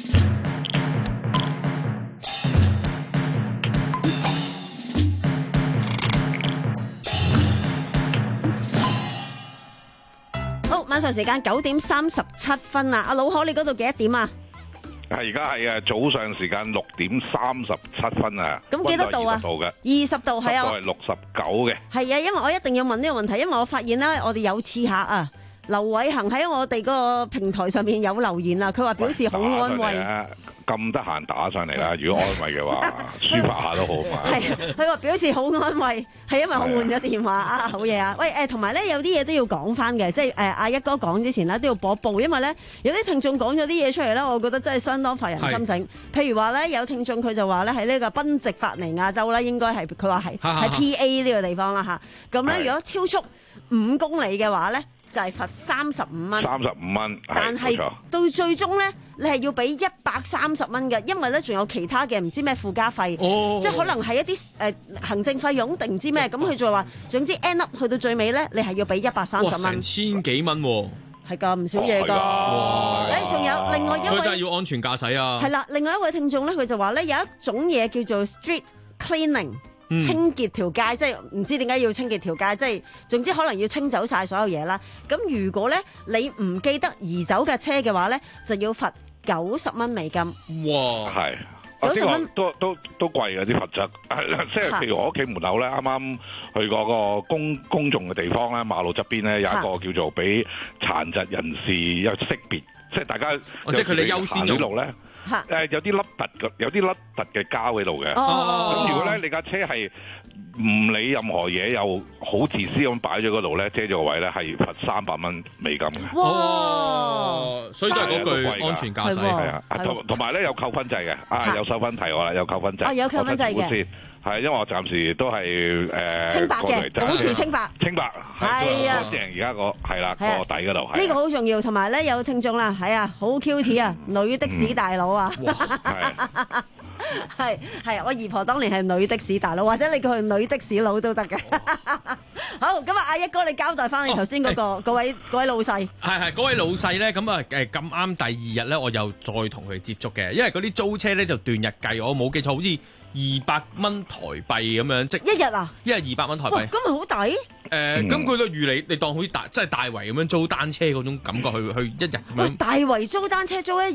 好，晚上時間九點三十七分啊！阿老可，你嗰度幾多點啊？ 係而家係啊，早上時間六點三十七分啊。 咁幾多度啊？ 度嘅二十度係啊。 濕度係六十九嘅。 係啊，因為我一定要問呢個問題，因為我發現咧，我哋有刺客啊。劉偉恒喺我哋個平台上面有留言啊，佢話表示好安慰。 咁得閒打上嚟啦，如果安慰嘅話，抒發下都好嘛。 係，佢話表示好安慰，係因為我換咗電話啊，好嘢啊！喂誒，同埋咧有啲嘢都要講翻嘅，即係誒阿一哥講之前咧都要播報，因為咧有啲聽眾講咗啲嘢出嚟咧，我覺得真係相當發人心醒。譬如話咧有聽眾佢就話咧喺呢個賓夕法尼亞州咧，應該係佢話係喺 P A 呢個地方啦嚇。咁咧如果超速五公里嘅話咧，就係罰三十五蚊， 三十五蚊， 但係到最終咧，你係要俾一百三十蚊嘅，因為咧仲有其他嘅唔知咩附加費， 哦、 即係可能係一啲誒、呃、行政費用定唔知咩，咁佢就話總之 end up 去到最尾咧，你係要俾一百三十蚊， 成千幾蚊喎， 係㗎，唔少嘢㗎。誒，仲有另外一位， 佢真係要安全駕駛啊！ 係啦，另外一位聽眾咧，佢就話咧有一種嘢叫做 street cleaning。 嗯、 清潔條街，即係唔知點解要清潔條街，即係總之可能要清走晒所有嘢啦。咁如果咧你唔記得移走嘅車嘅話咧，就要罰九十蚊美金。 哇，係九十蚊都都都貴嘅啲罰則，即係譬如我屋企門口咧，啱啱去嗰個公公眾嘅地方咧，馬路側邊咧有一個叫做俾殘疾人士有識別，即係大家即係佢哋優先路咧。誒有啲凹凸嘅，有啲凹凸嘅膠喺度嘅。咁、哦、如果咧你架車係唔理任何嘢，又好自私咁擺咗嗰度咧，遮咗個位咧，係罰三百蚊美金嘅。 哇！所以都係嗰句安全駕駛係啊，同同埋咧有扣分制嘅，啊有收分題我啦，有扣分制。 啊有扣分制嘅。 係，因為我暫時都係誒、呃、 清白嘅，保持清白。 清白係啊，正而家個係啦個底嗰度。呢、 呢個好重要，同埋咧有聽眾啦，係啊，好 cute 啊，女的士大佬啊，係係、嗯，我姨婆當年係女的士大佬，或者你叫佢女的士佬都得嘅。好，咁啊，阿一哥你交代翻你頭先嗰個嗰、哦、位嗰位老細。係係嗰位老細咧，咁啊誒咁啱第二日咧，我又再同佢接觸嘅，因為嗰啲租車咧就斷日計，我冇記錯好似二百蚊台幣咁樣，即一日啊！ 一日二百蚊台幣， 咁咪好抵？ 誒，咁佢都預你，你當好似大即係大圍咁樣租單車嗰種感覺去去一日咁樣。 大圍租單車租一日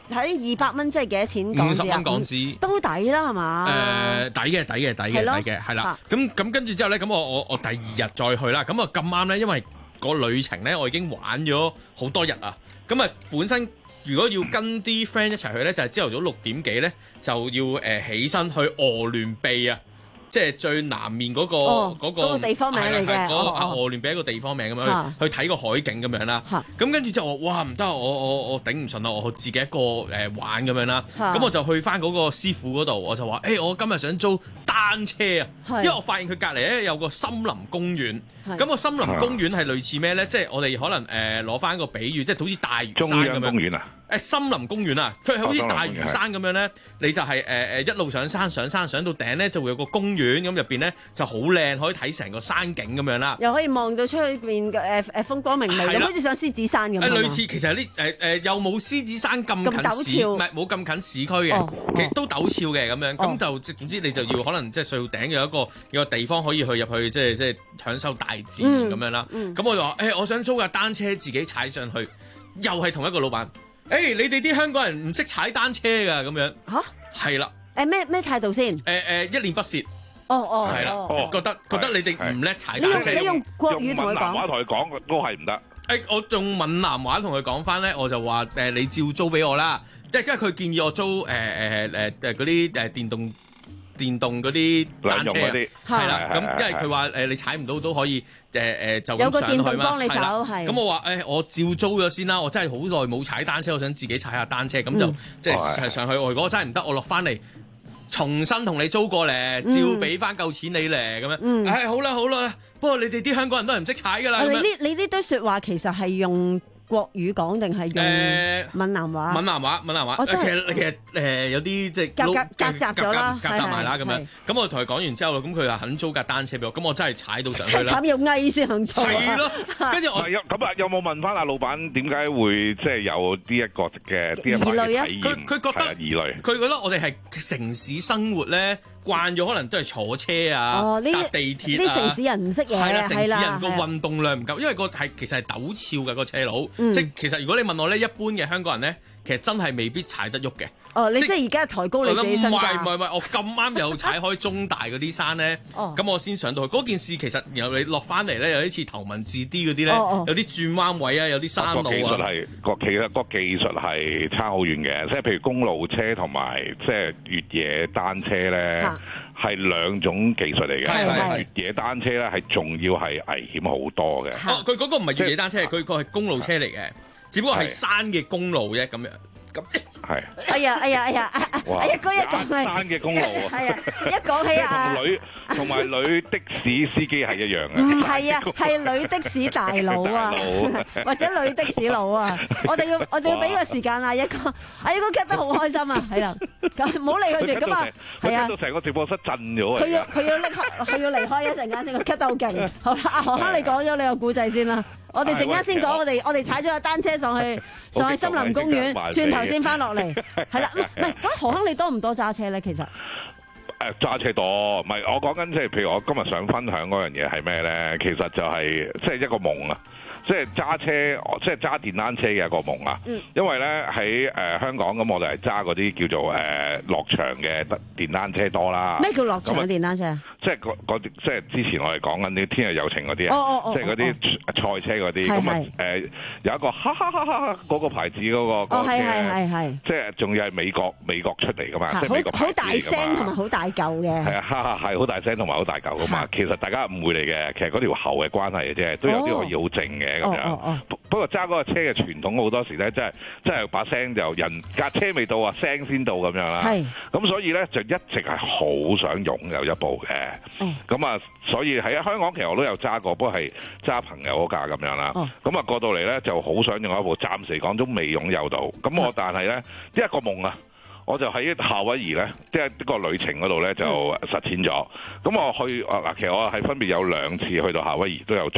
睇二百蚊即係幾多錢港紙啊？ 五十蚊港紙都抵啦，係嘛？ 誒，抵嘅，抵嘅，抵嘅，抵嘅，係啦。咁咁跟住之後咧，咁我我我第二日再去啦。咁啊咁啱咧，因為個旅程咧，我已經玩咗好多日啊。咁啊，本身如果要跟啲 friend 一齊去咧，就係朝頭早六點幾咧，就要誒起身去鵝鑾鼻啊。即係最南面嗰、那個嗰、哦那個那個地方名嚟嘅，嗰啊鵝鑾鼻一個地方名咁樣、啊、去去睇個海景咁樣啦。咁、啊、跟住之後，哇唔得，我我我頂唔順啦，我自己一個誒、呃、玩咁樣啦。咁、啊、我就去翻嗰個師傅嗰度，我就話：誒、欸，我今日想租單車啊，因為我發現佢隔離咧有個森林公園。咁個森林公園係類似咩咧？即係我哋可能誒攞翻個比喻，即係好似大嶼山咁樣。中央公園啊？誒森林公園啊，佢好似大嶼山咁樣咧，你就係誒誒一路上山上山上到頂咧，就會有個公園，咁入邊咧就好靚，可以睇成個山景咁樣啦。又可以望到出去邊嘅誒誒風光明媚，咁好似上獅子山咁。誒類似，其實呢誒誒又冇獅子山咁近市，唔係冇咁近市區嘅，哦哦、其實都陡峭嘅咁樣。咁、哦、就即總之你就要可能即係隧道頂有一個有個地方可以去入去，即係即係享受大自然咁樣啦。咁、嗯嗯、我就話誒、欸，我想租架單車自己踩上去，又係同一個老闆。誒、欸，你哋啲香港人唔識踩單車㗎咁樣嚇？係啦。誒咩咩態度先？誒、呃、誒、呃，一臉不屑。哦哦。係啦、哦，覺得覺得你哋唔叻踩單車。你用國語同佢講。用閩南話同佢講都係唔得。誒、欸，我用閩南話同佢講翻咧，我就話誒、呃，你照租俾我啦。即係因為佢建議我租誒誒誒誒嗰啲誒電動。電動嗰啲單車啲係啦，咁因為佢話誒你踩唔到都可以誒誒、呃、就咁上去嘛，有個電動幫你手係。咁我話誒、欸、我照租咗先啦，我真係好耐冇踩單車，我想自己踩下單車，咁、嗯、就即係上去。如果真係唔得，我落翻嚟重新同你租過嚟，照俾翻夠錢你嚟咁樣。誒、嗯哎、好啦好啦，不過你哋啲香港人都係唔識踩㗎啦。你呢你呢堆説話其實係用國語講定係用閩南話？閩南話，閩南話。其實其實誒有啲即係夾夾夾雜咗啦，夾雜埋啦咁樣。咁我同佢講完之後，咁佢話肯租架單車俾我，咁我真係踩到上去啦。慘要翳先肯租。係咯，跟住我咁啊，有冇問翻阿老闆點解會即係有呢一個嘅呢一個嘅體驗？佢佢覺得疑慮，佢覺得我哋係城市生活咧。慣咗可能都係坐車啊，哦、搭地鐵啊，啲城市人唔識嘢，係啦，城市人個運動量唔夠，因為個係其實係陡峭嘅個車路，嗯、即係其實如果你問我咧，一般嘅香港人咧，其實真係未必踩得喐嘅。哦，你即係而家抬高你自己身價。唔係唔係唔係，我咁啱又踩開中大嗰啲山咧，咁、哦、我先上到去。嗰件事其實然後你落翻嚟咧，有啲似頭文字 D 嗰啲咧，有啲轉彎位啊，有啲山路啊。個技術係個其實個技術係差好遠嘅，即係譬如公路車同埋即係越野單車咧，係兩種技術嚟嘅。越野單車咧係仲要係危險好多嘅。哦，佢嗰個唔係越野單車，佢個係公路車嚟嘅，只不過係山嘅公路啫咁樣。咁係，哎呀哎呀哎呀，哎呀嗰一講係山嘅公路啊，係啊，一講起啊，同女同埋女的士司機係一樣嘅，唔係啊，係女的士大佬啊，或者女的士佬啊，我哋要我哋要俾個時間啊，一個啊一個 cut 得好開心啊，係啦，咁唔好理佢住，咁啊，係啊，到成個直播室震咗啊，佢要佢要離開佢要離開一陣間先，佢 cut 得好勁，好啦，阿何生你講咗你個故仔先啦。我哋陣間先講，我哋我哋踩咗架單車上去上去森林公園，轉頭先翻落嚟，係啦，唔係咁何生你多唔多揸車咧？其實誒揸車多，唔係我講緊即係譬如我今日想分享嗰樣嘢係咩咧？其實就係即係一個夢啊！即係揸車，即係揸電單車嘅一個夢啊！嗯、因為咧喺誒香港咁，我哋係揸嗰啲叫做誒落場嘅電單車多啦。咩叫落場嘅電單車啊？即係嗰啲，即係之前我哋講緊啲天日有情嗰啲啊，即係嗰啲賽車嗰啲。咁啊誒有一個哈哈哈哈嗰個牌子嗰、嗰個。哦，係係係係。即係仲要係美國美國出嚟噶嘛？即係美國牌子嚟㗎嘛。好大聲同埋好大嚿嘅。係啊，哈哈係好大聲同埋好大嚿噶嘛。其實大家誤會嚟嘅，其實嗰條喉嘅關係嘅啫，都有啲可以好靜嘅。咁樣，哦哦哦、不過揸嗰個車嘅傳統好多時咧，真係真係把聲就人架車未到啊，聲先到咁樣啦。係，咁所以咧就一直係好想擁有一部嘅。咁、嗯、啊，所以喺香港其實我都有揸過，不過係揸朋友嗰架咁樣啦。咁、嗯、啊過到嚟咧就好想用一部，暫時講都未擁有到。咁我但係咧一個夢啊！我就喺夏威夷咧，即係個旅程嗰度咧就實踐咗。咁我去嗱，其實我係分別有兩次去到夏威夷，都有租電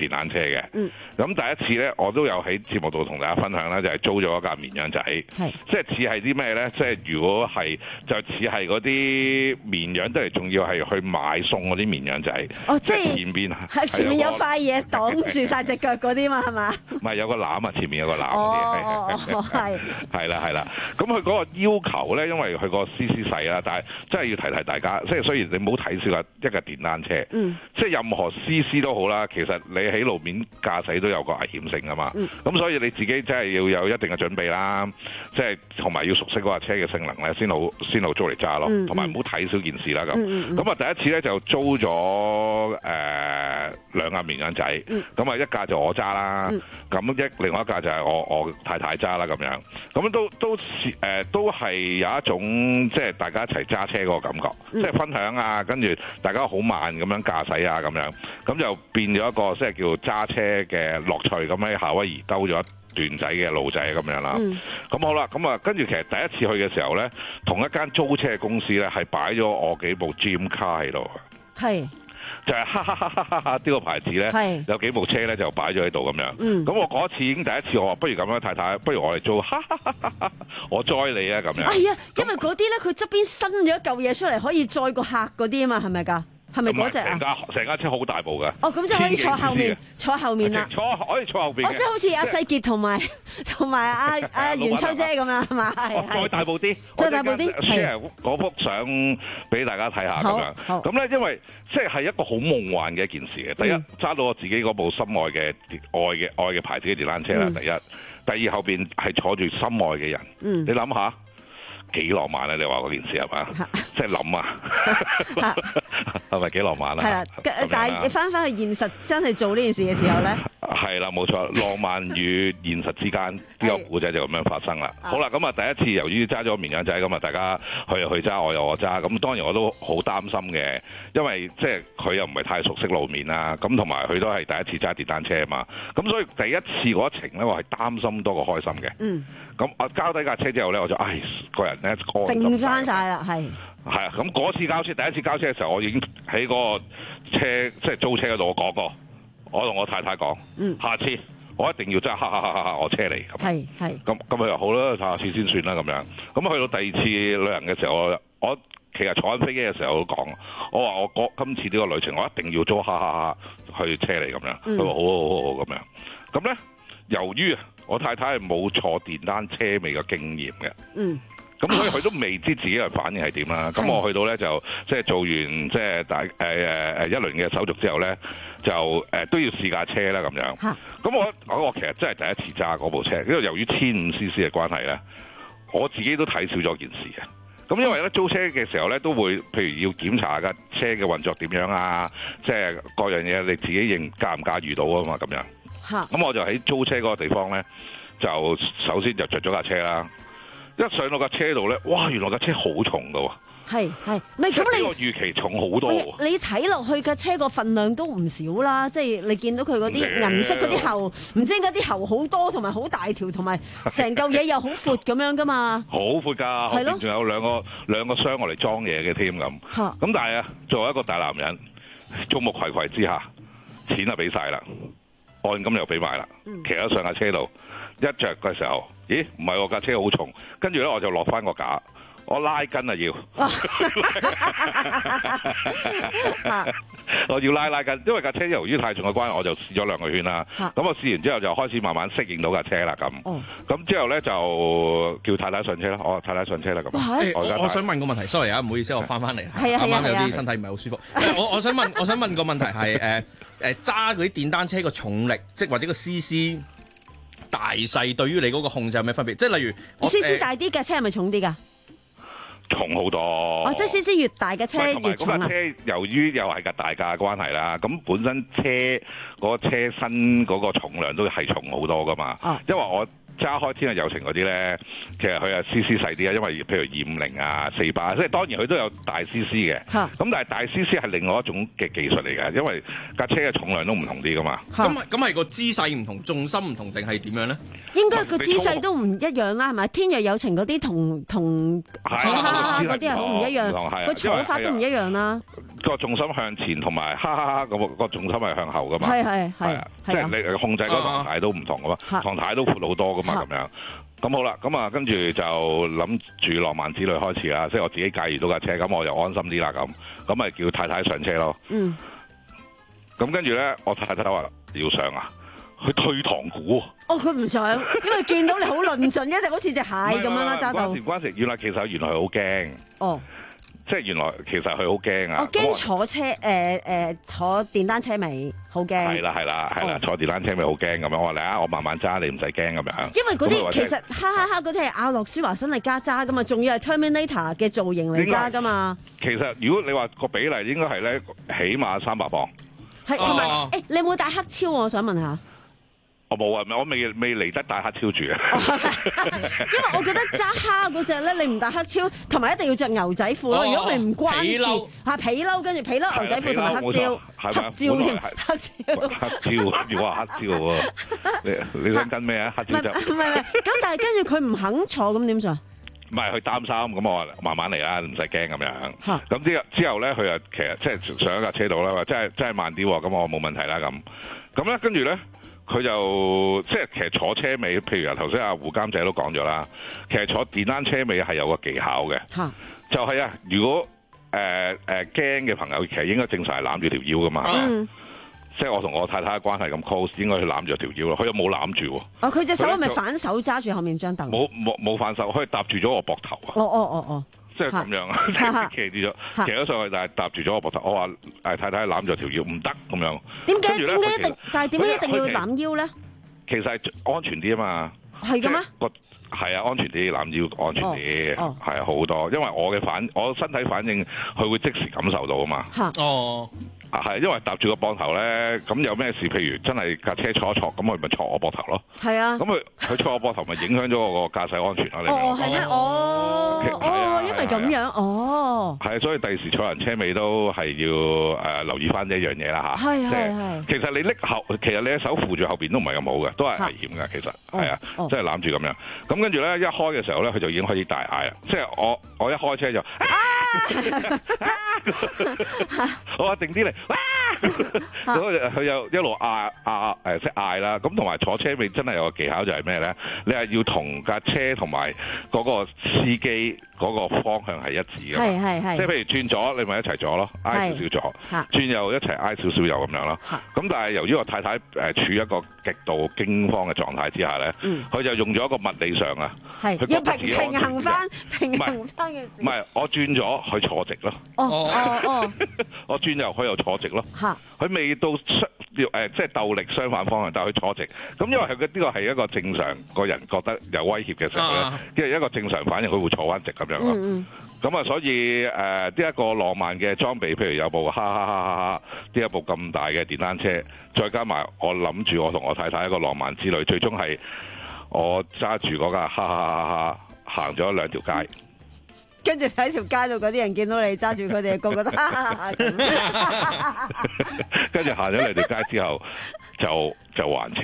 電單車嘅。咁、 嗯、 第一次咧，我都有喺節目度同大家分享啦，就係、是、租咗一架綿羊仔，即係似係啲咩咧？即係如果係就似係嗰啲綿羊，都係仲要係去買餸嗰啲綿羊仔。 哦，即係前邊係前面有塊嘢擋住晒隻腳嗰啲嘛，係嘛？ 唔係有個籃啊，前面有個籃嗰哦啲。 哦，係。 係啦係啦，咁佢嗰個要求咧，因為佢個 C C 細啦，但係真係要提提大家，即係雖然你唔好睇少架一架電單車，嗯、即係任何 C C 都好啦，其實你喺路面駕駛都有個危險性㗎嘛。咁、嗯、所以你自己真係要有一定嘅準備啦，即係同埋要熟悉嗰架車嘅性能咧，先好先好租嚟揸咯。同埋唔好睇少件事啦咁。咁、嗯、啊、嗯、第一次咧就租咗誒、呃、兩架綿羊仔，咁、嗯、啊一架就我揸啦，咁、嗯、一另外一架就係我我太太揸啦咁樣。咁都都誒、呃、都係有一種即係大家一齊揸車嗰個感覺，嗯、即係分享啊，跟住大家好慢咁樣駕駛啊咁樣，咁就變咗一個即係叫揸車嘅樂趣。咁喺夏威夷兜咗一段仔嘅路仔咁樣啦。咁、嗯、好啦，咁啊跟住其實第一次去嘅時候咧，同一間租車公司咧係擺咗我幾部 Dream Car 喺度嘅。係。就係哈哈哈哈哈哈呢個牌子咧，有幾部車咧就擺咗喺度咁樣。咁、嗯、我嗰次已經第一次，我話不如咁樣，太太，不如我嚟租，哈哈哈哈哈我載你啊咁樣。係啊，因為嗰啲咧，佢側邊伸咗一嚿嘢出嚟，可以載個客嗰啲啊嘛，係咪㗎？係咪嗰隻啊？成架成架車好大部㗎。哦，咁即係可以坐後面，坐後面啦。坐可以坐後邊。哦，即係好似阿世傑同埋同埋阿阿袁秋姐咁樣係嘛？係係。再大部啲。再大部啲。share 嗰幅相俾大家睇下咁樣。咁咧，因為即係係一個好夢幻嘅一件事嘅。第一，揸到我自己嗰部心愛嘅愛嘅愛嘅牌子嘅電單車啦。第一，第二後邊係坐住心愛嘅人。嗯。你諗下。幾浪漫啊！你話嗰件事係嘛？即係諗啊，係咪幾浪漫啊？係啦，但係你翻返去現實，真係做呢件事嘅時候咧，係啦，冇錯，浪漫與現實之間呢個故仔就咁樣發生啦。好啦，咁啊第一次由於揸咗綿羊仔，咁啊大家去又去揸，我又我揸，咁當然我都好擔心嘅，因為即係佢又唔係太熟悉路面啦，咁同埋佢都係第一次揸電單車啊嘛，咁所以第一次嗰一程咧，我係擔心多過開心嘅。嗯。咁我交低架車之後咧，我就唉個人咧定翻晒啦，係係啊！咁嗰次交車，第一次交車嘅時候，我已經喺嗰個車即係租車嗰度，我講過，我同我太太講，嗯，下次我一定要揸哈哈哈哈我車嚟，係係。咁咁佢又好啦，下次先算啦咁樣。咁去到第二次旅行嘅時候，我我其實坐緊飛機嘅時候都講，我話我嗰今次呢個旅程我一定要租哈哈哈去車嚟咁樣。佢話好好好好咁樣。咁咧，由於我太太係冇坐電單車未嘅經驗嘅，嗯，咁所以佢都未知自己嘅反應係點啦。咁我去到咧就即係做完即係大誒誒誒一輪嘅手續之後咧，就誒、呃、都要試架車啦咁樣。咁我我其實真係第一次揸嗰部車，因為由於千五 C C 嘅關係咧，我自己都睇少咗件事嘅。咁因為咧租車嘅時候咧都會，譬如要檢查架車嘅運作點樣啊，即係各樣嘢你自己認駕唔駕馭到啊嘛咁樣。咁我就喺租車嗰個地方咧，就首先就着咗架車啦。一上到架車度咧，哇！原來架車好重噶喎。係係，唔係咁你？比我預期重好多。你睇落去架車個份量都唔少啦，即係你見到佢嗰啲銀色嗰啲喉，唔知點解啲喉好多，同埋好大條，同埋成嚿嘢又好闊咁樣噶嘛。好闊㗎，後邊仲有兩個兩個箱我嚟裝嘢嘅添咁。咁但係啊，作為一個大男人，眾目睽睽之下，錢就俾晒啦。按金又俾埋啦，騎咗上架車度，一着嘅時候，咦？唔係喎，架車好重，跟住咧我就落翻個架，我拉筋啊要，我要拉拉筋，因為架車由於太重嘅關係，我就試咗兩個圈啦。咁我試完之後就開始慢慢適應到架車啦。咁，咁之後咧就叫太太上車啦。我太太上車啦。咁，我我想問個問題 ，sorry 啊，唔好意思，我翻翻嚟，啱啱有啲身體唔係好舒服。我我想問，我想問個問題係誒。誒揸嗰啲電單車個重力，即係或者個 C C 大細，對於你嗰個控制有咩分別？即係例如 ，C C 大啲嘅車係咪重啲㗎？重好多。哦，即係 C C 越大嘅車越重啊！咁架車由於又係架大架關係啦，咁本身車嗰個車身嗰個重量都係重好多㗎嘛。哦。因為我揸開天下有情嗰啲咧，其實佢係 C C 細啲啊，因為譬如二五零啊、四百，即係當然佢都有大 C C 嘅。咁但係大 C C 係另外一種嘅技術嚟嘅，因為架車嘅重量都唔同啲噶嘛。咁咁係個姿勢唔同，重心唔同定係點樣咧？應該個姿勢都唔一樣啦，係咪？天若有情嗰啲同同同哈哈嗰啲係好唔一樣，個坐法都唔一樣啦。 個重心向前，同埋哈哈哈個個重心係向後噶嘛。 係係係啊，即係你控制嗰個唐太都唔同噶嘛，唐太都闊好多噶嘛咁樣。咁好啦，咁啊跟住就諗住浪漫之旅開始啦，即係我自己駕馭到架車，咁我就安心啲啦咁，咁咪叫太太上車咯。嗯。咁跟住咧，我太太話要上啊，去退堂鼓。 哦，佢唔想，因為見到你好論盡，一隻好似隻蟹咁樣啦，揸到。 關事關事，原來其實原來佢好驚。哦。即係原來其實佢好驚啊！ 我驚坐車誒誒、呃呃、坐電單車尾好驚。係啦係啦係啦，坐電單車尾好驚咁樣。我話嚟啊，我慢慢揸，你唔使驚咁樣。 因為嗰啲其實哈哈哈嗰啲係阿諾舒華辛力加揸噶嘛，仲要係 Terminator 嘅造型嚟揸噶嘛。 其實如果你話個比例應該係咧，起碼三百磅。 係同埋誒，你有冇帶黑超？我想問下。 我冇啊，我未未嚟得帶黑超住啊。 因為我覺得揸蝦嗰隻咧，你唔帶黑超，同埋一定要着牛仔褲咯。如果佢唔關事，嚇皮褸，跟住皮褸牛仔褲同埋黑超，黑超添，黑超。 黑超，要話黑超喎。你你想跟咩啊？黑超就唔係唔係。咁但係跟住佢唔肯坐，咁點算？ 唔係佢擔心，咁我話慢慢嚟啦，唔使驚咁樣。咁之後之後咧，佢又其實即係上一架車度啦，話真係真係慢啲喎，咁我冇問題啦咁。咁咧跟住咧。佢就即係其實坐車尾，譬如啊頭先阿胡監仔都講咗啦，其實坐電單車尾係有個技巧嘅，就係、是、啊，如果誒誒驚嘅朋友，其實應該正常係攬住條腰噶嘛，嗯、即係我同我太太嘅關係咁 close，應該去攬住條腰咯，佢又冇攬住喎。 哦，佢隻手係咪反手揸住後面張凳？ 冇冇冇反手，可以搭住咗我膊頭啊！ 哦哦哦哦。 即係咁樣啊，騎住咗，騎咗上去，但係搭住咗我膊頭。我話誒太太攬住條腰唔得咁樣。點解點解一定？但係點解一定要攬腰咧？其實係安全啲啊嘛。係嘅咩？個係啊，安全啲，攬腰安全啲，係啊好多。因為我嘅反，我身體反應，佢會即時感受到啊嘛。哦。啊，係，因為搭住個膊頭咧，咁有咩事？譬如真係架車坐一坐，咁佢咪坐我膊頭咯。係啊。咁佢佢坐我膊頭，咪影響咗我個駕駛安全咯。你明唔明？哦，係咩？哦，哦，因為咁樣，哦。係啊，所以第時坐人車尾都係要誒留意翻呢一樣嘢啦嚇。係係係。其實你拎後，其實你隻手扶住後邊都唔係咁好嘅，都係危險嘅。其實係啊，即係攬住咁樣。咁跟住咧，一開嘅時候咧，佢就已經開始大嗌啦。即係我我一開車就，我話定啲嚟。哇！咁佢又一路嗌嗌誒，即係嗌啦。咁同埋坐車尾真係有個技巧就係咩咧？你係要同架車同埋嗰個司機嗰個方向係一致嘅。係係係。即係譬如轉左，你咪一齊左咯，挨少少左；轉右一齊挨少少右咁樣咯。咁但係由於我太太誒處於一個極度驚慌嘅狀態之下咧，佢、嗯、就用咗一個物理上啊，係要平平衡翻平衡翻嘅事。唔係，我轉咗佢坐直咯。哦哦哦，我轉右佢又坐直咯。嚇，佢未到相誒即係鬥力相反方向，但係佢坐直。咁因為佢嘅呢個係一個正常個人覺得有威脅嘅時候咧，因為一個正常反應，佢會坐翻直咁樣咯。嗯咁啊，所以誒呢一個浪漫嘅裝備，譬如有部哈哈哈哈哈，呢一部咁大嘅電單車，再加埋我諗住我同我太太一個浪漫之旅，最終係我揸住嗰架哈哈哈哈行咗兩條街， 跟住喺條街度嗰啲人見到你揸住佢哋個個都哈哈哈哈咁， 跟住行咗兩條街之後就就還車。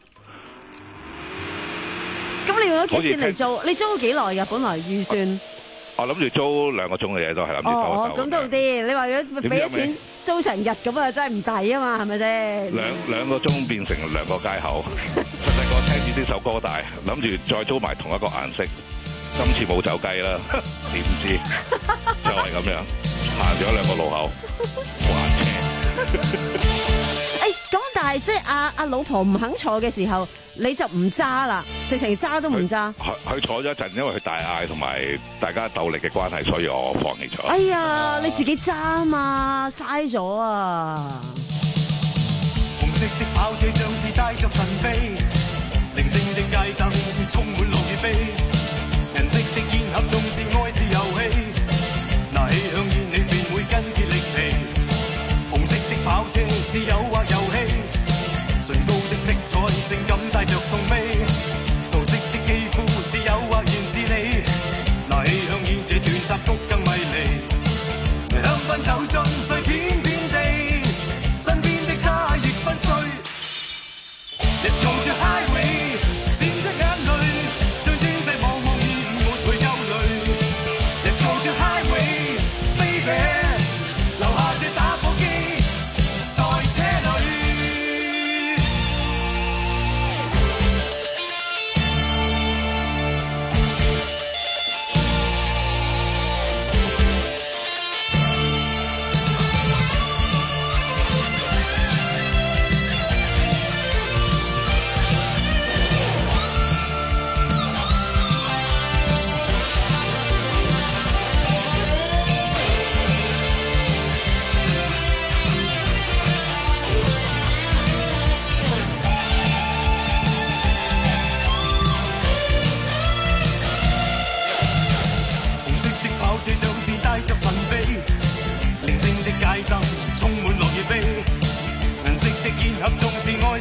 咁你用咗幾錢嚟租？你租咗幾耐㗎？本來預算？ 我諗住租兩個鐘嘅嘢都係諗住走一走。 哦，咁都好啲。你話如果俾咗錢租成日咁啊，真係唔抵啊嘛，係咪啫？兩兩個鐘變成兩個街口。細細個聽住呢首歌大，諗住再租埋同一個顏色。今次冇走雞啦，點知就係咁樣行咗兩個路口還車。 誒，咁但係即係阿阿老婆唔肯坐嘅時候，你就唔揸啦，直情揸都唔揸。 佢坐咗一陣，因為佢大嗌同埋大家鬥力嘅關係，所以我放棄咗。 哎呀，你自己揸啊嘛，嘥咗啊！紅色的跑車像是帶着神秘，寧靜的街燈充滿樂與悲，人色的煙盒縱是愛是遊戲，拿起香煙你便會筋竭力疲。紅色的跑車是誘惑遊戲，唇膏的色彩性感帶着痛味，桃色的肌膚是誘惑原是你，拿起香煙這段插曲更迷離，香檳酒樽碎片遍地，身邊的他亦不醉。Let's go to highway， 閃着眼淚，將轉世茫茫然沒會憂慮。Let's go to highway，baby， 留下這。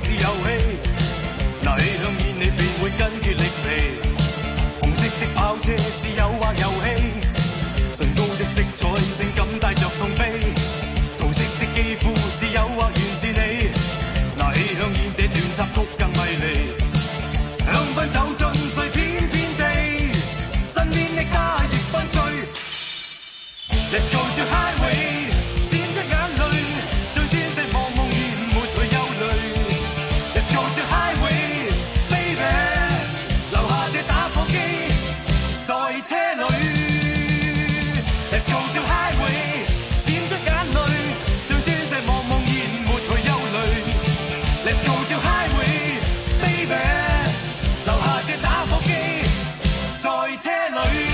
是遊戲，那氣向現你便會筋竭力疲。紅色的跑車是誘惑遊戲，唇膏的色彩性感帶着痛悲。桃色的肌膚是誘惑原是你，那氣向現這段插曲更迷離。香檳走進碎片片地，身邊的他亦分醉。Let's go to highway， 閃出眼淚，最專細望夢然沒去憂慮。Let's go to highway， baby， 留下這打火機在車裏。Let's go to highway， 閃出眼淚，最專細望夢然沒去憂慮。Let's go to highway， baby， 留下這打火機在車裏。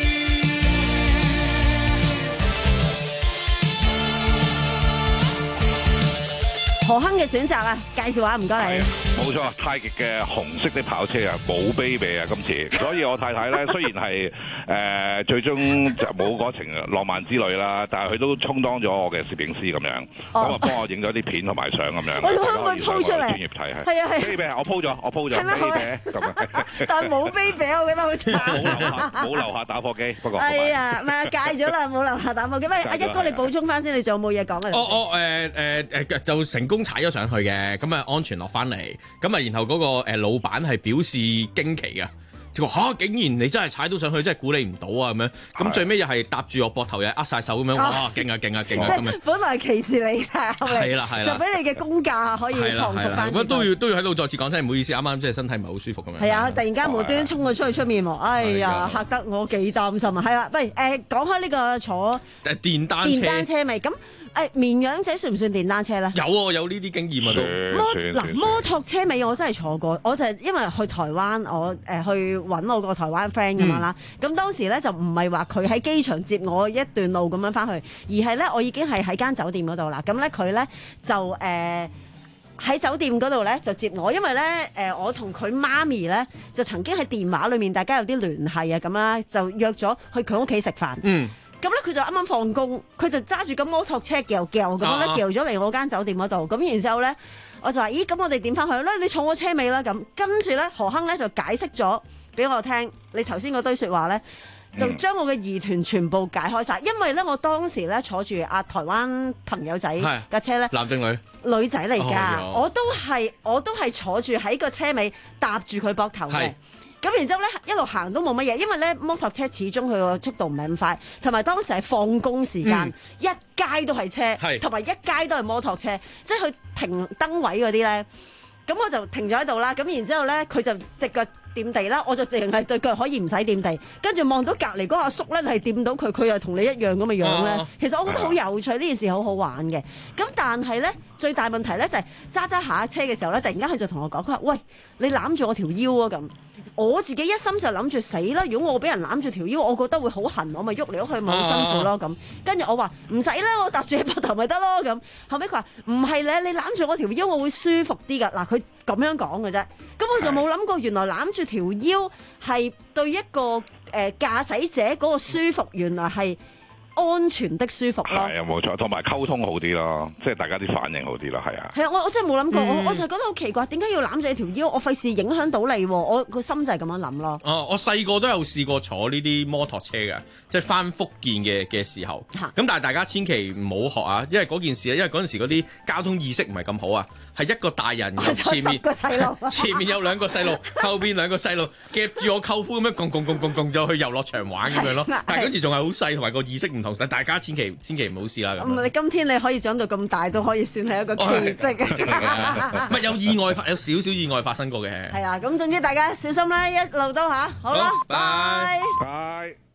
何亨嘅選擇啊，介紹下唔該你。 冇錯，太極嘅紅色的跑車啊，冇卑鄙啊今次，所以我太太咧雖然係誒、呃、最終就冇嗰程浪漫之旅啦，但係佢都充當咗我嘅攝影師咁樣，咁啊幫我影咗啲片同埋相咁樣。 我可唔可以 po 出嚟？ 專業睇係。 係啊係。 卑鄙，我 po 咗，我 po 咗卑鄙咁啊。 但係冇卑鄙，我覺得好慘。 冇留下，冇留下打火機，不過。 係啊，唔係戒咗啦，冇留下打火機。喂，阿一哥你補充翻先，你仲有冇嘢講啊？ 我我誒誒誒就成功踩咗上去嘅，咁啊安全落翻嚟，咁啊然後嗰個誒老闆係表示驚奇嘅，就話嚇竟然你真係踩到上去，真係估你唔到啊咁樣，咁最尾又係搭住我膊頭又握晒手咁樣，哇勁啊勁啊勁啊咁樣， 本來歧視你嘅， 係啦係啦， 就俾你嘅公價可以降服翻。 咁都要都要喺度再次講聲唔好意思，啱啱即係身體唔係好舒服咁樣。 係啊，突然間無端端衝咗出去出面喎，哎呀嚇得我幾擔心啊！係啦，喂誒講開呢個坐誒電單車電單車咪咁。誒綿羊仔算唔算電單車咧？ 有啊，有呢啲經驗啊都。 摩嗱摩托車尾我真係坐過，我就係因為去台灣，我誒、呃、去揾我個台灣 friend 咁樣啦。咁、嗯、當時咧就唔係話佢喺機場接我一段路咁樣翻去，而係咧我已經係喺間酒店嗰度啦。咁咧佢咧就誒喺、呃、酒店嗰度咧就接我，因為咧誒、呃、我同佢媽咪咧就曾經喺電話裏面大家有啲聯繫啊咁啦，就約咗去佢屋企食飯。嗯。咁咧佢就啱啱放工，佢就揸住個摩托車撬撬咁樣咧撬咗嚟我間酒店嗰度，咁然之後咧我就話：咦，咁我哋點翻去咧？你坐我車尾啦咁。跟住咧何亨咧就解釋咗俾我聽，你頭先嗰堆説話咧就將我嘅疑團全部解開晒，因為咧我當時咧坐住阿台灣朋友仔架車咧， 男定女？ 女仔嚟㗎，我都係我都係坐住喺個車尾搭住佢膊頭嘅。咁然之後咧，一路行都冇乜嘢，因為咧摩托車始終佢個速度唔係咁快，同埋當時係放工時間，嗯、一街都係車，同埋一街都係摩托車，即係佢停燈位嗰啲咧。咁我就停咗喺度啦。咁然之後咧，佢就隻腳掂地啦，我就淨係對腳可以唔使掂地。跟住望到隔離嗰阿叔咧，你係掂到佢，佢又同你一樣咁嘅樣咧。啊、其實我覺得好有趣，呢件事好好玩嘅。咁但係咧，最大問題咧就係揸揸下車嘅時候咧，突然間佢就同我講：佢話喂，你攬住我條腰啊咁。我自己一心就諗住死啦！如果我俾人攬住條腰，我覺得會好痕，我咪喐嚟喐去，咪好辛苦咯咁。跟住我話唔使啦，我搭住你膊頭咪得咯咁。後尾佢話唔係咧，你攬住我條腰，我會舒服啲噶。嗱，佢咁樣講嘅啫。咁我就冇諗過，原來攬住條腰係對一個誒駕駛者嗰個舒服，原來係安全的舒服咯。 係啊，冇錯，同埋溝通好啲咯，即係大家啲反應好啲咯，係啊。係啊， 我我真係冇諗過，嗯、我我就覺得好奇怪，點解要攬住你條腰？我費事影響到你喎，我個心就係咁樣諗咯。 哦，我細個都有試過坐呢啲摩托車嘅，即係翻福建嘅嘅時候。咁但係大家千祈唔好學啊，因為嗰件事咧，因為嗰陣時嗰啲交通意識唔係咁好啊，係一個大人前面個細路， 前面有兩個細路，後邊兩個細路夾住我舅父咁樣，共共共共共就去遊樂場玩咁樣咯。但係嗰時仲係好細，同埋個意識唔同，大家千祈千祈唔好試啦。 咁你今天你可以長到咁大，都可以算係一個奇蹟嘅。 唔係有意外發，有少少意外發生過嘅。 係啊，咁總之大家小心啦，一路都嚇，好啦，拜拜。